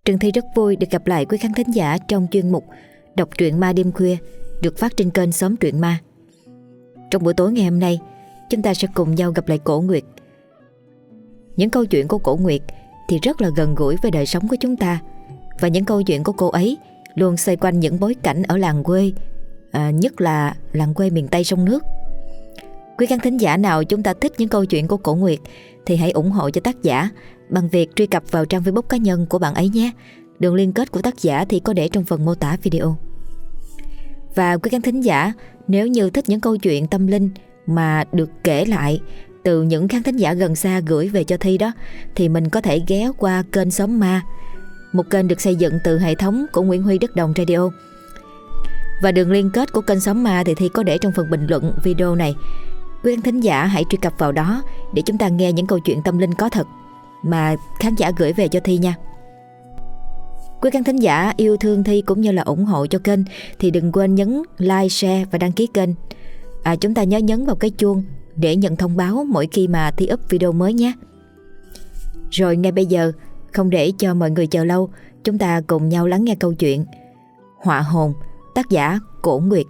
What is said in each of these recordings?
Trần Thi rất vui được gặp lại quý khán thính giả trong chuyên mục Đọc truyện ma đêm khuya được phát trên kênh Xóm Truyện Ma. Trong buổi tối ngày hôm nay, chúng ta sẽ cùng nhau gặp lại Cổ Nguyệt. Những câu chuyện của Cổ Nguyệt thì rất là gần gũi với đời sống của chúng ta, và những câu chuyện của cô ấy luôn xoay quanh những bối cảnh ở làng quê, nhất là làng quê miền Tây sông nước. Quý khán thính giả nào chúng ta thích những câu chuyện của Cổ Nguyệt thì hãy ủng hộ cho tác giả bằng việc truy cập vào trang Facebook cá nhân của bạn ấy nhé. Đường liên kết của tác giả thì có để trong phần mô tả video. Và quý khán thính giả, nếu như thích những câu chuyện tâm linh mà được kể lại từ những khán thính giả gần xa gửi về cho Thi đó, thì mình có thể ghé qua kênh Xóm Ma, một kênh được xây dựng từ hệ thống của Nguyễn Huy Đất Đồng Radio. Và đường liên kết của kênh Xóm Ma thì Thi có để trong phần bình luận video này. Quý khán thính giả hãy truy cập vào đó để chúng ta nghe những câu chuyện tâm linh có thật mà khán giả gửi về cho Thi nha. Quý khán thính giả yêu thương Thi cũng như là ủng hộ cho kênh thì đừng quên nhấn like, share và đăng ký kênh. Chúng ta nhớ nhấn vào cái chuông để nhận thông báo mỗi khi mà Thi up video mới nhé. Rồi ngay bây giờ, không để cho mọi người chờ lâu, chúng ta cùng nhau lắng nghe câu chuyện Họa Hồn, tác giả Cổ Nguyệt.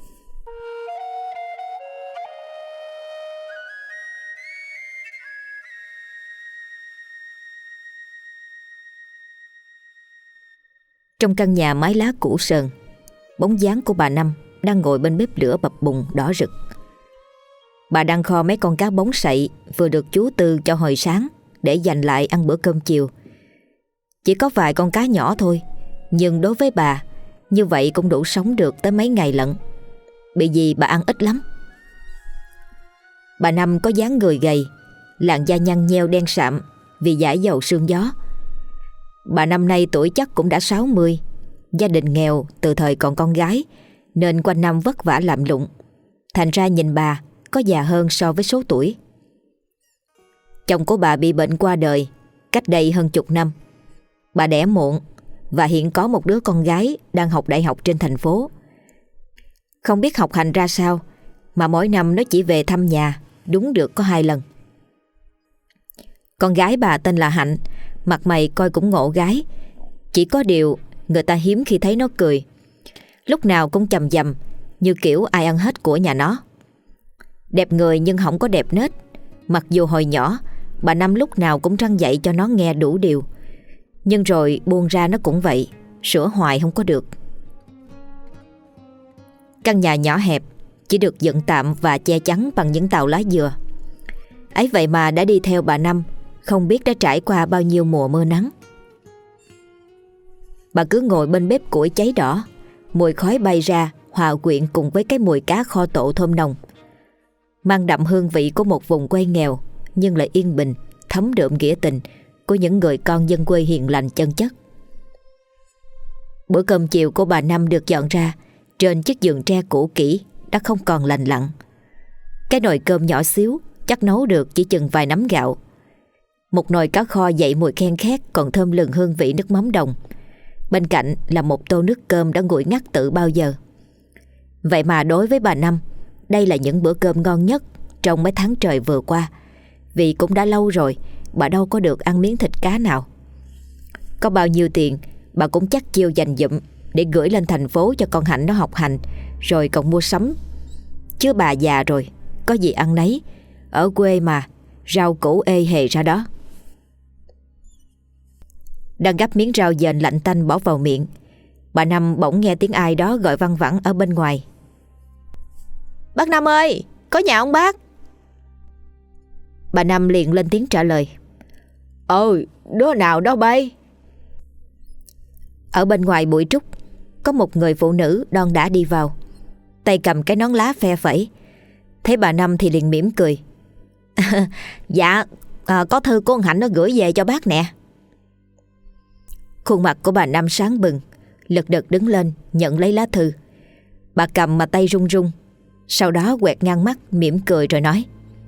Trong căn nhà mái lá cũ sờn, bóng dáng của bà Năm đang ngồi bên bếp lửa bập bùng đỏ rực. Bà đang kho mấy con cá bống sậy vừa được chú Tư cho hồi sáng để dành lại ăn bữa cơm chiều. Chỉ có vài con cá nhỏ thôi, nhưng đối với bà, như vậy cũng đủ sống được tới mấy ngày lận, bởi vì bà ăn ít lắm. Bà Năm có dáng người gầy, làn da nhăn nheo đen sạm vì dãi dầu sương gió. Bà năm nay tuổi chắc cũng đã 60, gia đình nghèo từ thời còn con gái nên quanh năm vất vả làm lụng, thành ra nhìn bà có già hơn so với số tuổi. Chồng của bà bị bệnh qua đời cách đây hơn chục năm. Bà đẻ muộn và hiện có một đứa con gái đang học đại học trên thành phố. Không biết học hành ra sao mà mỗi năm nó chỉ về thăm nhà đúng được có 2 lần. Con gái bà tên là Hạnh, mặt mày coi cũng ngộ gái, chỉ có điều người ta hiếm khi thấy nó cười. Lúc nào cũng chằm chằm như kiểu ai ăn hết của nhà nó. Đẹp người nhưng không có đẹp nết. Mặc dù hồi nhỏ bà Năm lúc nào cũng răn dạy cho nó nghe đủ điều, nhưng rồi buông ra nó cũng vậy, sửa hoài không có được. Căn nhà nhỏ hẹp chỉ được dựng tạm và che chắn bằng những tàu lá dừa. Ấy vậy mà đã đi theo bà Năm không biết đã trải qua bao nhiêu mùa mưa nắng. Bà cứ ngồi bên bếp củi cháy đỏ, mùi khói bay ra hòa quyện cùng với cái mùi cá kho tộ thơm nồng, mang đậm hương vị của một vùng quê nghèo nhưng lại yên bình, thấm đượm nghĩa tình của những người con dân quê hiền lành chân chất. Bữa cơm chiều của bà Năm được dọn ra trên chiếc giường tre cũ kỹ đã không còn lành lặn. Cái nồi cơm nhỏ xíu chắc nấu được chỉ chừng vài nắm gạo. Một nồi cá kho dậy mùi khen khét còn thơm lừng hương vị nước mắm đồng. Bên cạnh là một tô nước cơm đã nguội ngắt từ bao giờ. Vậy mà đối với bà Năm, đây là những bữa cơm ngon nhất trong mấy tháng trời vừa qua, vì cũng đã lâu rồi bà đâu có được ăn miếng thịt cá nào. Có bao nhiêu tiền bà cũng chắc chiêu dành dụm để gửi lên thành phố cho con Hạnh nó học hành, rồi còn mua sắm. Chứ bà già rồi, có gì ăn nấy, ở quê mà, rau củ ê hề ra đó. Đang gắp miếng rau dền lạnh tanh bỏ vào miệng, bà Năm bỗng nghe tiếng ai đó gọi văng vẳng ở bên ngoài. "Bác Năm ơi, có nhà không bác?" Bà Năm liền lên tiếng trả lời. Đứa nào đó bay?" Ở bên ngoài bụi trúc, có một người phụ nữ đon đả đi vào, tay cầm cái nón lá phe phẩy. Thấy bà Năm thì liền mỉm cười. Dạ, có thư của con Hạnh nó gửi về cho bác nè." Khuôn mặt của bà Năm sáng bừng, lật đật đứng lên nhận lấy lá thư. Bà cầm mà tay run run, sau đó quẹt ngang mắt mỉm cười rồi nói.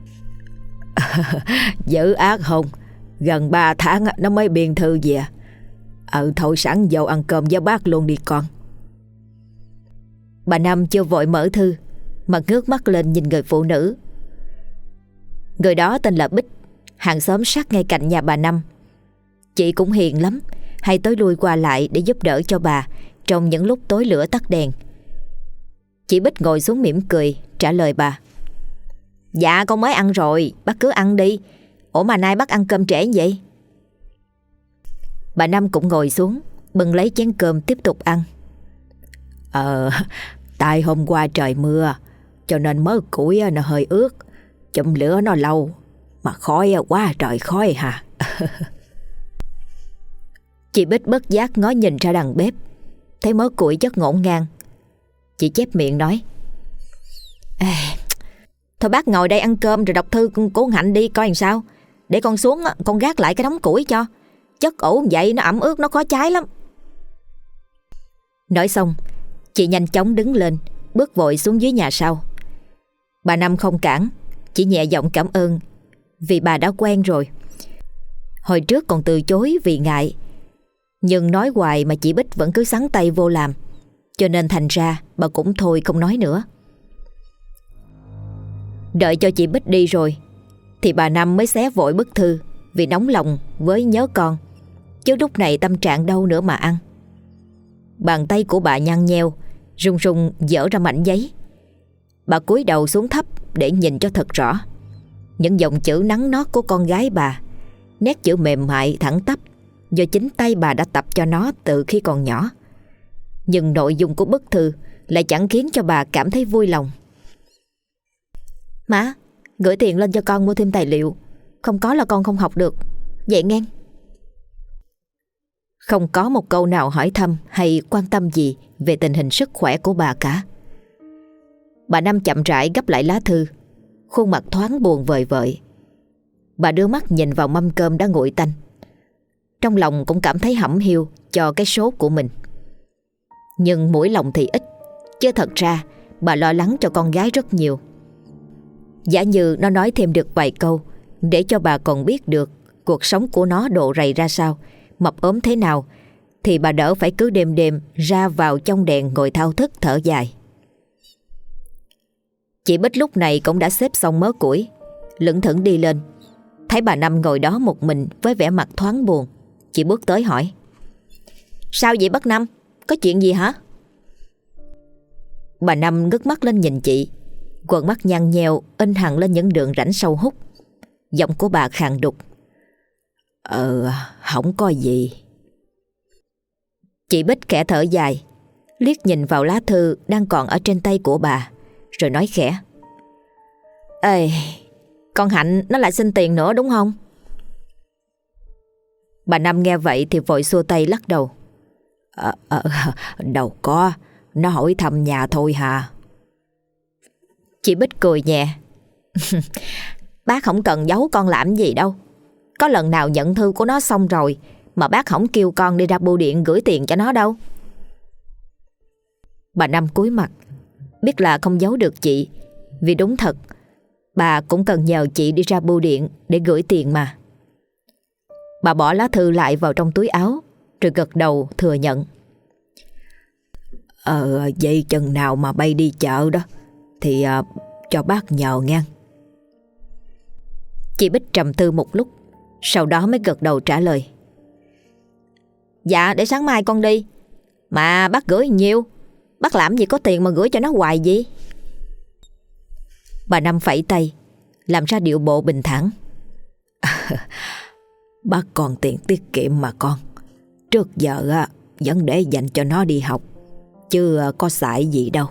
"Dữ ác hồn, gần 3 tháng nó mới biên thư về. Thôi sẵn vô ăn cơm với bác luôn đi con." Bà Năm chưa vội mở thư mà ngước mắt lên nhìn người phụ nữ. Người đó tên là Bích, hàng xóm sát ngay cạnh nhà bà Năm. Chị cũng hiền lắm, hay tới lui qua lại để giúp đỡ cho bà trong những lúc tối lửa tắt đèn. Chị Bích ngồi xuống mỉm cười trả lời bà: Dạ con mới ăn rồi, bác cứ ăn đi. Ủa mà nay bác ăn cơm trễ vậy? Bà Năm cũng ngồi xuống bưng lấy chén cơm tiếp tục ăn. Tại hôm qua trời mưa cho nên mớ củi nó hơi ướt, chụm lửa nó lâu mà khói quá trời khói hả. Chị Bích bất giác ngó nhìn ra đằng bếp, thấy mớ củi chất ngổn ngang. Chị chép miệng nói: Thôi bác ngồi đây ăn cơm rồi đọc thư của Hạnh đi coi làm sao. Để con xuống con gác lại cái đống củi cho. Chất ủ vậy nó ẩm ướt nó khó cháy lắm. Nói xong chị nhanh chóng đứng lên bước vội xuống dưới nhà sau. Bà Năm không cản, chỉ nhẹ giọng cảm ơn vì bà đã quen rồi. Hồi trước còn từ chối vì ngại, nhưng nói hoài mà chị Bích vẫn cứ xắn tay vô làm, cho nên thành ra bà cũng thôi không nói nữa. Đợi cho chị Bích đi rồi thì bà Năm mới xé vội bức thư vì nóng lòng với nhớ con, chứ lúc này tâm trạng đâu nữa mà ăn. Bàn tay của bà nhăn nheo, run run dở ra mảnh giấy. Bà cúi đầu xuống thấp để nhìn cho thật rõ những dòng chữ nắn nót của con gái bà, nét chữ mềm mại thẳng tắp do chính tay bà đã tập cho nó từ khi còn nhỏ. Nhưng nội dung của bức thư lại chẳng khiến cho bà cảm thấy vui lòng. Má, gửi tiền lên cho con mua thêm tài liệu, không có là con không học được, vậy nghe. Không có một câu nào hỏi thăm hay quan tâm gì về tình hình sức khỏe của bà cả. Bà Năm chậm rãi gấp lại lá thư, khuôn mặt thoáng buồn vời vợi. Bà đưa mắt nhìn vào mâm cơm đã nguội tanh, trong lòng cũng cảm thấy hẩm hiu cho cái số của mình. Nhưng mũi lòng thì ít, chứ thật ra bà lo lắng cho con gái rất nhiều. Giả như nó nói thêm được vài câu để cho bà còn biết được cuộc sống của nó độ rầy ra sao, mập ốm thế nào, thì bà đỡ phải cứ đêm đêm ra vào trong đèn ngồi thao thức thở dài. Chị Bích lúc này cũng đã xếp xong mớ củi, lững thững đi lên. Thấy bà Năm ngồi đó một mình với vẻ mặt thoáng buồn, chị bước tới hỏi: Sao vậy bác Năm? Có chuyện gì hả? Bà Năm ngước mắt lên nhìn chị, quần mắt nhăn nheo in hằn lên những đường rãnh sâu hút. Giọng của bà khàn đục: Không có gì. Chị Bích khẽ thở dài, liếc nhìn vào lá thư đang còn ở trên tay của bà, rồi nói khẽ: Ê, con Hạnh nó lại xin tiền nữa đúng không? Bà Năm nghe vậy thì vội xua tay lắc đầu: Đâu có, nó hỏi thăm nhà thôi hà. Chị Bích cười nhẹ: Bác không cần giấu con làm gì đâu. Có lần nào nhận thư của nó xong rồi mà bác không kêu con đi ra bưu điện gửi tiền cho nó đâu. Bà Năm cúi mặt, biết là không giấu được chị, vì đúng thật bà cũng cần nhờ chị đi ra bưu điện để gửi tiền mà. Bà bỏ lá thư lại vào trong túi áo rồi gật đầu thừa nhận: Vậy chừng nào mà bay đi chợ đó thì cho bác nhờ ngang. Chị Bích trầm tư một lúc, sau đó mới gật đầu trả lời: Dạ để sáng mai con đi. Mà bác gửi nhiêu? Bác làm gì có tiền mà gửi cho nó hoài gì? Bà Năm phẩy tay, làm ra điệu bộ bình thản: Bác còn tiền tiết kiệm mà con. Trước giờ vẫn để dành cho nó đi học, chứ có xài gì đâu.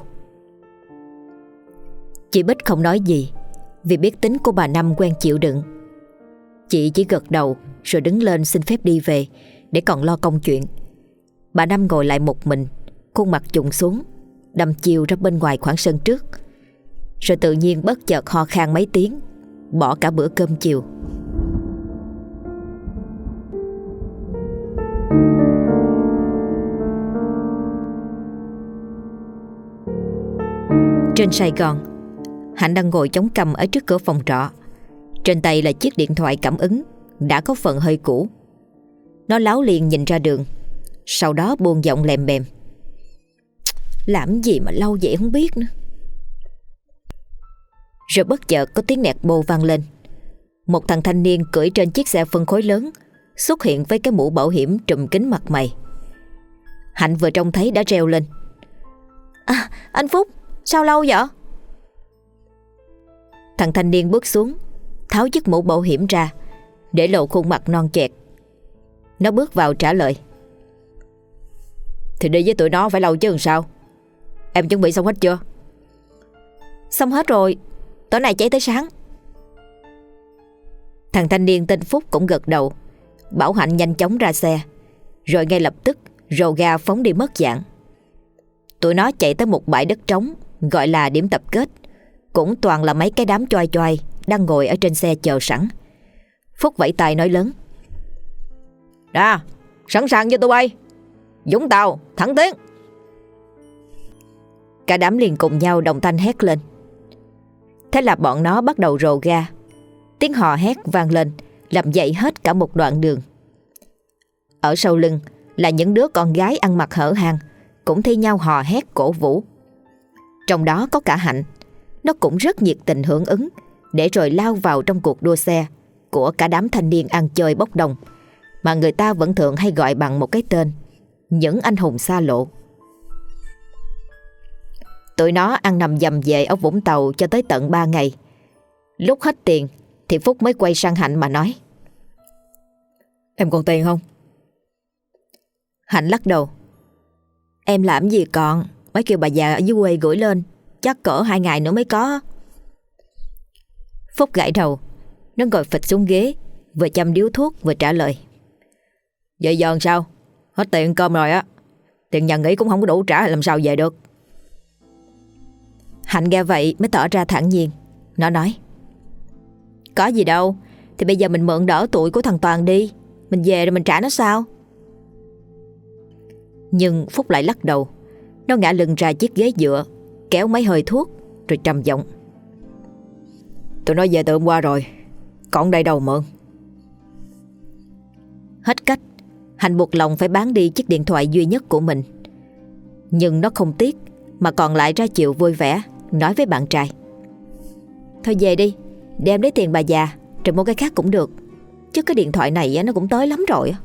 Chị Bích không nói gì, vì biết tính của bà Năm quen chịu đựng. Chị chỉ gật đầu rồi đứng lên xin phép đi về để còn lo công chuyện. Bà Năm ngồi lại một mình, khuôn mặt trùng xuống, đăm chiêu ra bên ngoài khoảng sân trước, rồi tự nhiên bất chợt ho khan mấy tiếng, bỏ cả bữa cơm chiều. Trên Sài Gòn, Hạnh đang ngồi chống cằm ở trước cửa phòng trọ. Trên tay là chiếc điện thoại cảm ứng đã có phần hơi cũ. Nó láo liền nhìn ra đường, sau đó buông giọng lèm bèm: Làm gì mà lâu vậy không biết nữa. Rồi bất chợt có tiếng nẹt bô vang lên. Một thằng thanh niên cưỡi trên chiếc xe phân khối lớn xuất hiện với cái mũ bảo hiểm trùm kín mặt mày. Hạnh vừa trông thấy đã reo lên: "À, anh Phúc, sao lâu vậy?" Thằng thanh niên bước xuống, tháo chiếc mũ bảo hiểm ra, để lộ khuôn mặt non chẹt. Nó bước vào trả lời: "Thì đi với tụi nó phải lâu chứ làm sao? Em chuẩn bị xong hết chưa?" "Xong hết rồi, tối nay cháy tới sáng." Thằng thanh niên tên Phúc cũng gật đầu, bảo Hạnh nhanh chóng ra xe, rồi ngay lập tức rồ ga phóng đi mất dạng. Tụi nó chạy tới một bãi đất trống gọi là điểm tập kết, cũng toàn là mấy cái đám choai choai đang ngồi ở trên xe chờ sẵn. Phúc vẫy tay nói lớn: "Đã, sẵn sàng cho tụi bay, Vũng Tàu thẳng tiến." Cả đám liền cùng nhau đồng thanh hét lên. Thế là bọn nó bắt đầu rồ ga. Tiếng hò hét vang lên, làm dậy hết cả một đoạn đường. Ở sau lưng là những đứa con gái ăn mặc hở hang, cũng thi nhau hò hét cổ vũ. Trong đó có cả Hạnh. Nó cũng rất nhiệt tình hưởng ứng, để rồi lao vào trong cuộc đua xe của cả đám thanh niên ăn chơi bốc đồng, mà người ta vẫn thường hay gọi bằng một cái tên: những anh hùng xa lộ. Tụi nó ăn nằm dầm về ở Vũng Tàu cho tới tận 3 ngày. Lúc hết tiền thì Phúc mới quay sang Hạnh mà nói: "Em còn tiền không?" Hạnh lắc đầu: "Em làm gì còn, mới kêu bà già ở dưới quê gửi lên, chắc cỡ 2 ngày nữa mới có." Phúc gãi đầu. Nó ngồi phịch xuống ghế, vừa châm điếu thuốc vừa trả lời: "Vậy giờ sao? Hết tiền cơm rồi á. Tiền nhà nghỉ cũng không có đủ trả, làm sao về được?" Hạnh nghe vậy mới tỏ ra thản nhiên. Nó nói: "Có gì đâu, thì bây giờ mình mượn đỡ tuổi của thằng Toàn đi, mình về rồi mình trả nó sao?" Nhưng Phúc lại lắc đầu. Nó ngã lưng ra chiếc ghế dựa, kéo mấy hơi thuốc, rồi trầm giọng: "Tụi nó về từ hôm qua rồi, còn đây đâu mượn." Hết cách, Hạnh buộc lòng phải bán đi chiếc điện thoại duy nhất của mình. Nhưng nó không tiếc, mà còn lại ra chiều vui vẻ, nói với bạn trai: "Thôi về đi, đem lấy tiền bà già, rồi mua cái khác cũng được, chứ cái điện thoại này nó cũng tới lắm rồi."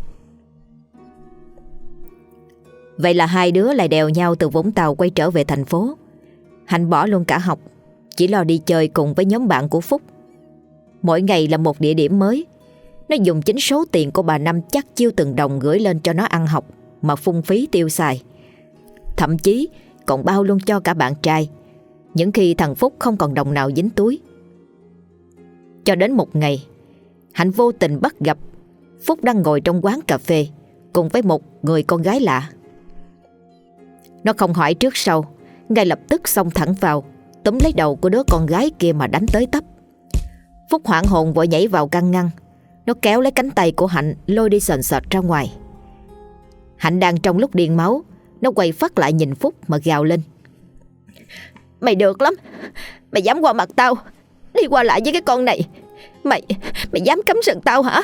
Vậy là hai đứa lại đèo nhau từ Vũng Tàu quay trở về thành phố. Hạnh bỏ luôn cả học, chỉ lo đi chơi cùng với nhóm bạn của Phúc. Mỗi ngày là một địa điểm mới. Nó dùng chính số tiền của bà Năm chắc chiêu từng đồng gửi lên cho nó ăn học mà phung phí tiêu xài. Thậm chí còn bao luôn cho cả bạn trai, những khi thằng Phúc không còn đồng nào dính túi. Cho đến một ngày, Hạnh vô tình bắt gặp Phúc đang ngồi trong quán cà phê cùng với một người con gái lạ. Nó không hỏi trước sau, ngay lập tức xông thẳng vào, túm lấy đầu của đứa con gái kia mà đánh tới tấp. Phúc hoảng hồn vội nhảy vào can ngăn. Nó kéo lấy cánh tay của Hạnh lôi đi sền sệt ra ngoài. Hạnh đang trong lúc điên máu, nó quay phát lại nhìn Phúc mà gào lên: "Mày được lắm, mày dám qua mặt tao, đi qua lại với cái con này, Mày dám cấm sừng tao hả?"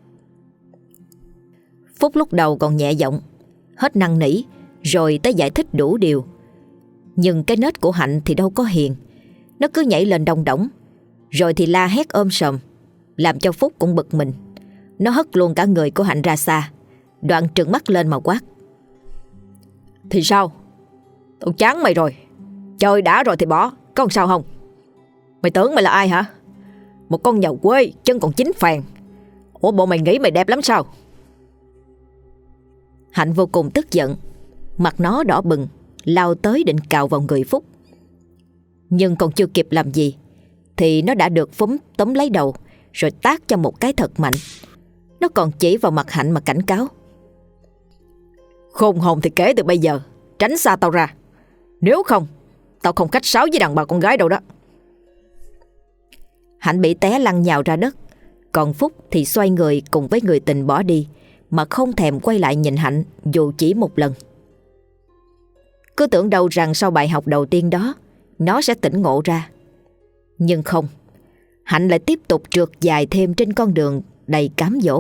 Phúc lúc đầu còn nhẹ giọng, hết năn nỉ, rồi tới giải thích đủ điều. Nhưng cái nết của Hạnh thì đâu có hiền. Nó cứ nhảy lên đong đỏng, rồi thì la hét ôm sòm, làm cho Phúc cũng bực mình. Nó hất luôn cả người của Hạnh ra xa, đoạn trừng mắt lên mà quát: "Thì sao? Tao chán mày rồi. Chơi đã rồi thì bỏ, có sao không? Mày tưởng mày là ai hả? Một con nhà quê chân còn chín phèn. Ủa bộ mày nghĩ mày đẹp lắm sao?" Hạnh vô cùng tức giận, mặt nó đỏ bừng, lao tới định cào vào người Phúc. Nhưng còn chưa kịp làm gì thì nó đã được Phúng túm lấy đầu, rồi tát cho một cái thật mạnh. Nó còn chỉ vào mặt Hạnh mà cảnh cáo: "Khôn hồn thì kể từ bây giờ tránh xa tao ra, nếu không tao không khách sáo với đàn bà con gái đâu đó." Hạnh bị té lăn nhào ra đất, còn Phúc thì xoay người cùng với người tình bỏ đi, mà không thèm quay lại nhìn Hạnh dù chỉ một lần. Cứ tưởng đâu rằng sau bài học đầu tiên đó nó sẽ tỉnh ngộ ra. Nhưng không, Hạnh lại tiếp tục trượt dài thêm trên con đường đầy cám dỗ.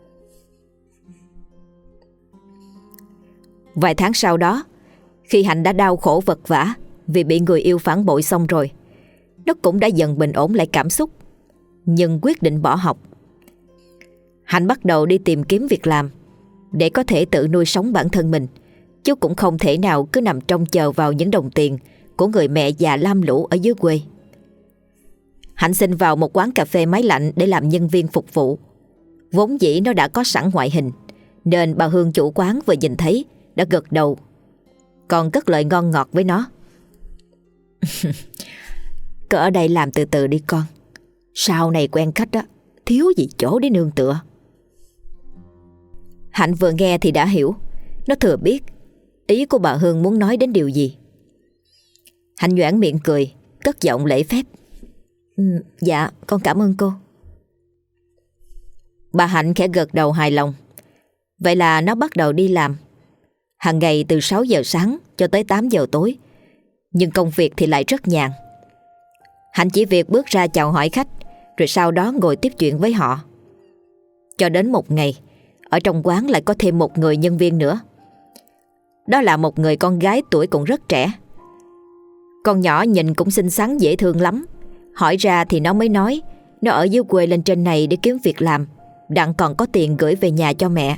Vài tháng sau đó, khi Hạnh đã đau khổ vật vã vì bị người yêu phản bội xong rồi, nó cũng đã dần bình ổn lại cảm xúc, nhưng quyết định bỏ học. Hạnh bắt đầu đi tìm kiếm việc làm để có thể tự nuôi sống bản thân mình, chứ cũng không thể nào cứ nằm trông chờ vào những đồng tiền của người mẹ già lam lũ ở dưới quê. Hạnh xin vào một quán cà phê máy lạnh để làm nhân viên phục vụ. Vốn dĩ nó đã có sẵn ngoại hình, nên bà Hương chủ quán vừa nhìn thấy đã gật đầu, còn cất lời ngon ngọt với nó. Cứ ở đây làm từ từ đi con, sau này quen khách á, thiếu gì chỗ để nương tựa. Hạnh vừa nghe thì đã hiểu. Nó thừa biết ý của bà Hương muốn nói đến điều gì. Hạnh nhoẻn miệng cười, cất giọng lễ phép. Dạ con cảm ơn cô. Bà Hạnh khẽ gật đầu hài lòng. Vậy là nó bắt đầu đi làm hàng ngày từ 6 giờ sáng cho tới 8 giờ tối. Nhưng công việc thì lại rất nhàn. Hạnh chỉ việc bước ra chào hỏi khách, rồi sau đó ngồi tiếp chuyện với họ. Cho đến một ngày, ở trong quán lại có thêm một người nhân viên nữa. Đó là một người con gái tuổi cũng rất trẻ. Con nhỏ nhìn cũng xinh xắn dễ thương lắm. Hỏi ra thì nó mới nói nó ở dưới quê lên trên này để kiếm việc làm, đặng còn có tiền gửi về nhà cho mẹ.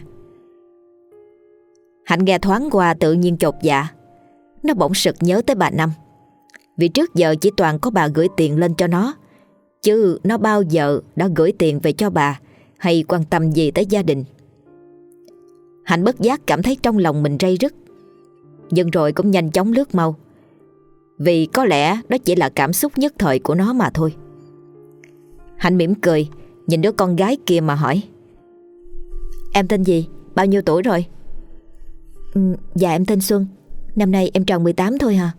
Hạnh nghe thoáng qua tự nhiên chột dạ. Nó bỗng sực nhớ tới bà Năm. Vì trước giờ chỉ toàn có bà gửi tiền lên cho nó, chứ nó bao giờ đã gửi tiền về cho bà hay quan tâm gì tới gia đình. Hạnh bất giác cảm thấy trong lòng mình ray rứt, nhưng rồi cũng nhanh chóng lướt mau. Vì có lẽ đó chỉ là cảm xúc nhất thời của nó mà thôi. Hạnh mỉm cười nhìn đứa con gái kia mà hỏi: Em tên gì? Bao nhiêu tuổi rồi? Dạ em tên Xuân. Năm nay em tròn 18 thôi hả?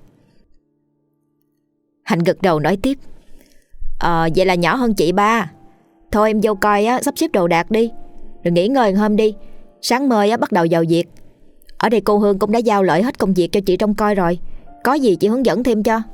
Hạnh gật đầu nói tiếp: Vậy là nhỏ hơn chị ba. Thôi em vô coi á, sắp xếp đồ đạc đi, rồi nghỉ ngơi hôm đi. Sáng mai á, bắt đầu vào việc. Ở đây cô Hương cũng đã giao lại hết công việc cho chị trông coi rồi. Có gì chị hướng dẫn thêm cho.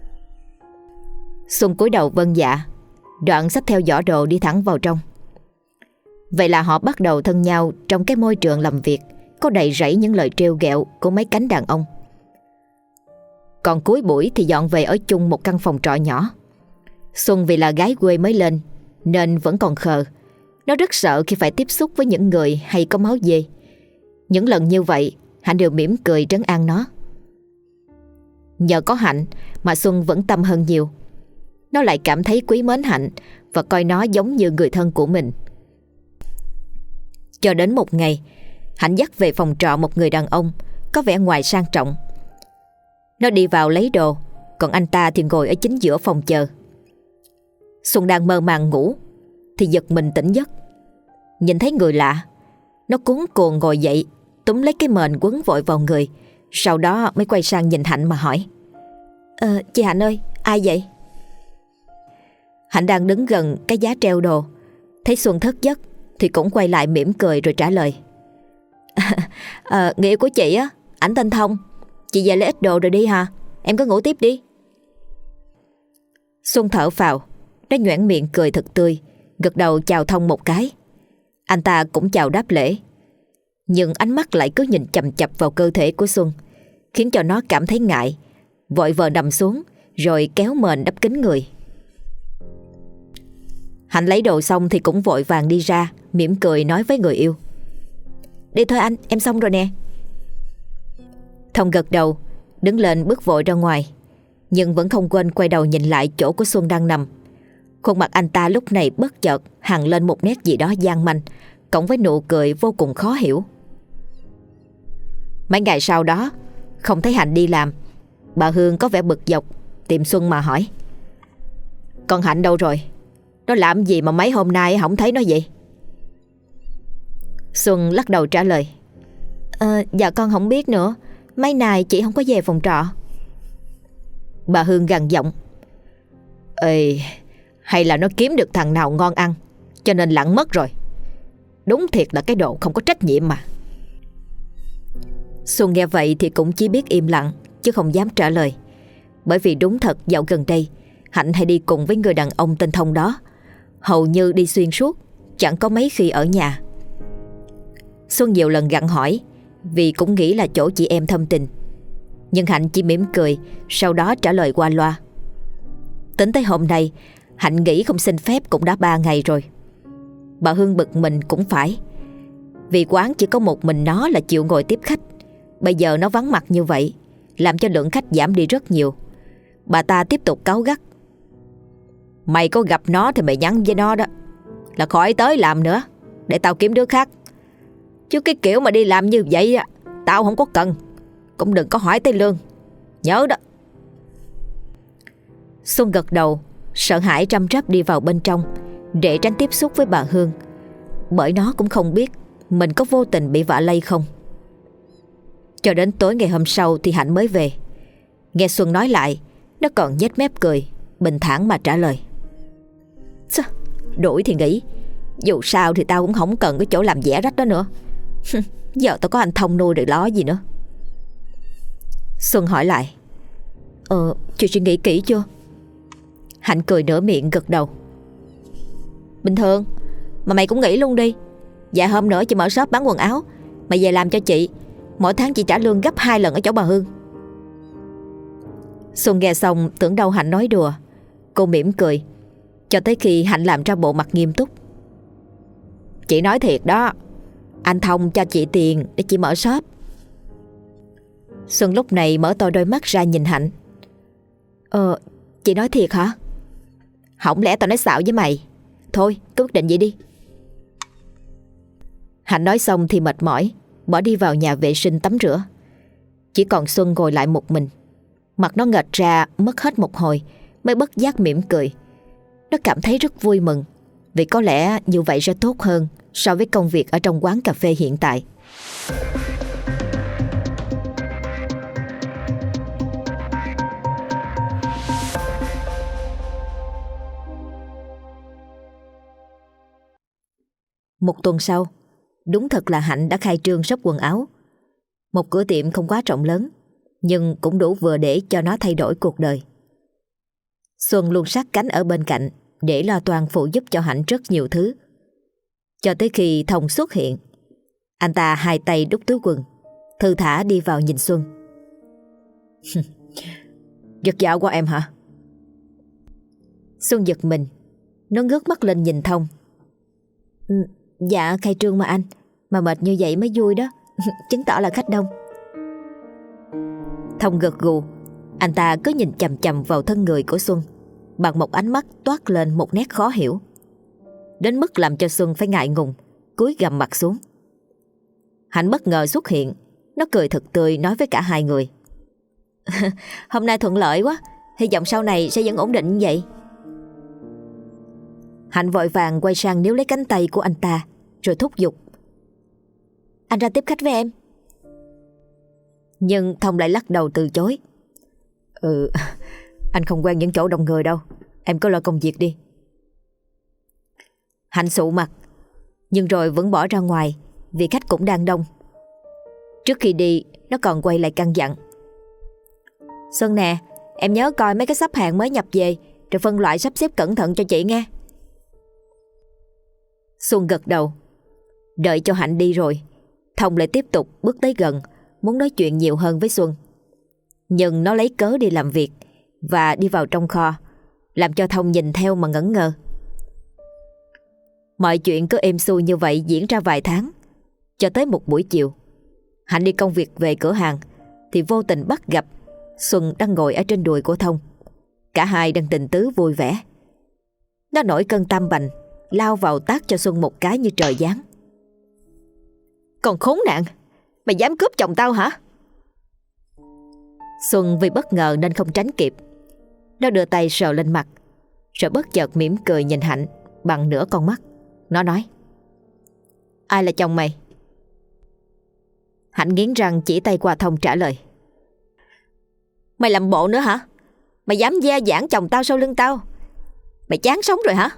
Xuân cúi đầu vâng dạ, đoạn xách theo giỏ đồ đi thẳng vào trong. Vậy là họ bắt đầu thân nhau trong cái môi trường làm việc có đầy rẫy những lời trêu ghẹo của mấy cánh đàn ông. Còn cuối buổi thì dọn về ở chung một căn phòng trọ nhỏ. Xuân vì là gái quê mới lên nên vẫn còn khờ. Nó rất sợ khi phải tiếp xúc với những người hay có máu dê. Những lần như vậy Hạnh đều mỉm cười trấn an nó. Nhờ có Hạnh mà Xuân vẫn tâm hơn nhiều. Nó lại cảm thấy quý mến Hạnh và coi nó giống như người thân của mình. Cho đến một ngày, Hạnh dắt về phòng trọ một người đàn ông có vẻ ngoài sang trọng. Nó đi vào lấy đồ, còn anh ta thì ngồi ở chính giữa phòng chờ. Xuân đang mơ màng ngủ thì giật mình tỉnh giấc. Nhìn thấy người lạ, nó cuống cuồng ngồi dậy, túm lấy cái mền quấn vội vào người, sau đó mới quay sang nhìn Hạnh mà hỏi: Chị Hạnh ơi, ai vậy? Hạnh đang đứng gần cái giá treo đồ, thấy Xuân thức giấc thì cũng quay lại mỉm cười rồi trả lời: Người yêu của chị á, ảnh tên Thông. Chị về lấy ít đồ rồi đi hả? Em cứ ngủ tiếp đi. Xuân thở phào, nó nhoẻn miệng cười thật tươi, gật đầu chào Thông một cái. Anh ta cũng chào đáp lễ, nhưng ánh mắt lại cứ nhìn chằm chằm vào cơ thể của Xuân, khiến cho nó cảm thấy ngại, vội vờ nằm xuống rồi kéo mền đắp kín người. Hạnh lấy đồ xong thì cũng vội vàng đi ra, mỉm cười nói với người yêu: Đi thôi anh, em xong rồi nè. Thông gật đầu, đứng lên bước vội ra ngoài, nhưng vẫn không quên quay đầu nhìn lại chỗ của Xuân đang nằm. Khuôn mặt anh ta lúc này bất chợt hằn lên một nét gì đó gian manh, cộng với nụ cười vô cùng khó hiểu. Mấy ngày sau đó, không thấy Hạnh đi làm, bà Hương có vẻ bực dọc, tìm Xuân mà hỏi: Con Hạnh đâu rồi? Nó làm gì mà mấy hôm nay không thấy nó vậy? Xuân lắc đầu trả lời: Dạ con không biết nữa. Mấy nay chị không có về phòng trọ. Bà Hương gằn giọng: Ê, hay là nó kiếm được thằng nào ngon ăn cho nên lặn mất rồi. Đúng thiệt là cái đồ không có trách nhiệm mà. Xuân nghe vậy thì cũng chỉ biết im lặng, chứ không dám trả lời. Bởi vì đúng thật dạo gần đây Hạnh hay đi cùng với người đàn ông tên Thông đó, hầu như đi xuyên suốt, chẳng có mấy khi ở nhà. Xuân nhiều lần gặng hỏi, vì cũng nghĩ là chỗ chị em thâm tình, nhưng Hạnh chỉ mỉm cười, sau đó trả lời qua loa. Tính tới hôm nay, Hạnh nghĩ không xin phép cũng đã 3 ngày rồi. Bà Hương bực mình cũng phải, vì quán chỉ có một mình nó là chịu ngồi tiếp khách. Bây giờ nó vắng mặt như vậy, làm cho lượng khách giảm đi rất nhiều. Bà ta tiếp tục cáu gắt: "Mày có gặp nó thì mày nhắn với nó đó là khỏi tới làm nữa, để tao kiếm đứa khác. Chứ cái kiểu mà đi làm như vậy á, tao không có cần. Cũng đừng có hỏi tới lương, nhớ đó." Xuân gật đầu, sợ hãi răm rắp đi vào bên trong để tránh tiếp xúc với bà Hương, bởi nó cũng không biết mình có vô tình bị vạ lây không. Cho đến tối ngày hôm sau thì Hạnh mới về. Nghe Xuân nói lại, nó còn nhếch mép cười, bình thản mà trả lời: "Đuổi thì nghỉ, dù sao thì tao cũng không cần cái chỗ làm vẽ rách đó nữa. Giờ tao có anh Thông nuôi rồi lo gì nữa." Xuân hỏi lại: "Chị suy nghĩ kỹ chưa?" Hạnh cười nửa miệng gật đầu: "Bình thường, mà mày cũng nghĩ luôn đi. Vài hôm nữa chị mở shop bán quần áo, mày về làm cho chị. Mỗi tháng chị trả lương gấp 2 lần ở chỗ bà Hương." Xuân nghe xong tưởng đâu Hạnh nói đùa. Cô mỉm cười, cho tới khi Hạnh làm ra bộ mặt nghiêm túc: "Chị nói thiệt đó, anh Thông cho chị tiền để chị mở shop." Xuân lúc này mở to đôi mắt ra nhìn Hạnh: Chị nói thiệt hả?" "Không lẽ tao nói xạo với mày? Thôi cứ quyết định vậy đi." Hạnh nói xong thì mệt mỏi, bỏ đi vào nhà vệ sinh tắm rửa. Chỉ còn Xuân ngồi lại một mình. Mặt nó nghệch ra mất hết một hồi mới bất giác mỉm cười. Nó cảm thấy rất vui mừng, vì có lẽ như vậy sẽ tốt hơn so với công việc ở trong quán cà phê hiện tại. Một tuần sau, đúng thật là Hạnh đã khai trương shop quần áo. Một cửa tiệm không quá rộng lớn, nhưng cũng đủ vừa để cho nó thay đổi cuộc đời. Xuân luôn sát cánh ở bên cạnh để lo toan phụ giúp cho Hạnh rất nhiều thứ. Cho tới khi Thông xuất hiện, anh ta hai tay đút túi quần, thư thả đi vào nhìn Xuân. "Giật dạo qua em hả?" Xuân giật mình, nó ngước mắt lên nhìn Thông. Dạ khai trương mà anh, mà mệt như vậy mới vui đó." Chứng tỏ là khách đông." Thông gật gù. Anh ta cứ nhìn chằm chằm vào thân người của Xuân bằng một ánh mắt toát lên một nét khó hiểu, đến mức làm cho Xuân phải ngại ngùng cúi gằm mặt xuống. Hạnh bất ngờ xuất hiện, nó cười thật tươi nói với cả hai người: "Hôm nay thuận lợi quá, hy vọng sau này sẽ vẫn ổn định như vậy." Hạnh vội vàng quay sang níu lấy cánh tay của anh ta rồi thúc giục: "Anh ra tiếp khách với em." Nhưng Thông lại lắc đầu từ chối: Anh không quen những chỗ đông người đâu, em cứ lo công việc đi." Hạnh sụ mặt, nhưng rồi vẫn bỏ ra ngoài vì khách cũng đang đông. Trước khi đi, nó còn quay lại căn dặn: "Xuân nè, em nhớ coi mấy cái sắp hàng mới nhập về, rồi phân loại sắp xếp cẩn thận cho chị nghe." Xuân gật đầu. Đợi cho Hạnh đi rồi, Thông lại tiếp tục bước tới gần, muốn nói chuyện nhiều hơn với Xuân. Nhưng nó lấy cớ đi làm việc và đi vào trong kho, làm cho Thông nhìn theo mà ngẩn ngơ. Mọi chuyện cứ êm xuôi như vậy diễn ra vài tháng. Cho tới một buổi chiều, Hạnh đi công việc về cửa hàng thì vô tình bắt gặp Xuân đang ngồi ở trên đùi của Thông. Cả hai đang tình tứ vui vẻ. Nó nổi cơn tam bành, lao vào tát cho Xuân một cái như trời giáng. "Còn khốn nạn, mày dám cướp chồng tao hả?" Xuân vì bất ngờ nên không tránh kịp. Nó đưa tay sờ lên mặt, rồi bất chợt mỉm cười nhìn Hạnh bằng nửa con mắt. Nó nói: "Ai là chồng mày?" Hạnh nghiến răng chỉ tay qua Thông trả lời: "Mày làm bộ nữa hả? Mày dám ve vãn chồng tao sau lưng tao? Mày chán sống rồi hả?"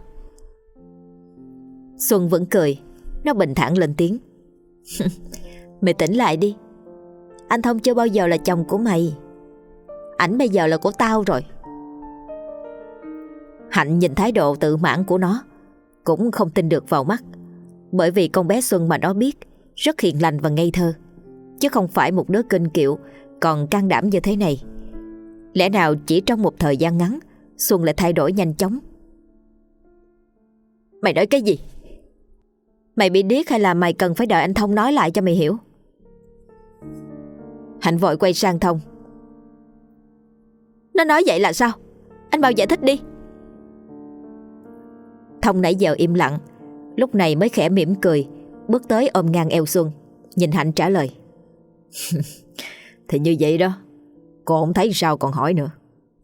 Xuân vẫn cười. Nó bình thản lên tiếng: "Mày tỉnh lại đi. Anh Thông chưa bao giờ là chồng của mày. Ảnh bây giờ là của tao rồi." Hạnh nhìn thái độ tự mãn của nó, cũng không tin được vào mắt. Bởi vì con bé Xuân mà nó biết rất hiền lành và ngây thơ, chứ không phải một đứa kênh kiệu còn can đảm như thế này. Lẽ nào chỉ trong một thời gian ngắn Xuân lại thay đổi nhanh chóng? "Mày nói cái gì? Mày bị điếc hay là mày cần phải đợi anh Thông nói lại cho mày hiểu? Hạnh vội quay sang Thông. Nó nói vậy là sao? Anh mau giải thích đi. Thông nãy giờ im lặng, lúc này mới khẽ mỉm cười, bước tới ôm ngang eo Xuân, nhìn Hạnh trả lời. Thì như vậy đó, cô không thấy sao còn hỏi nữa.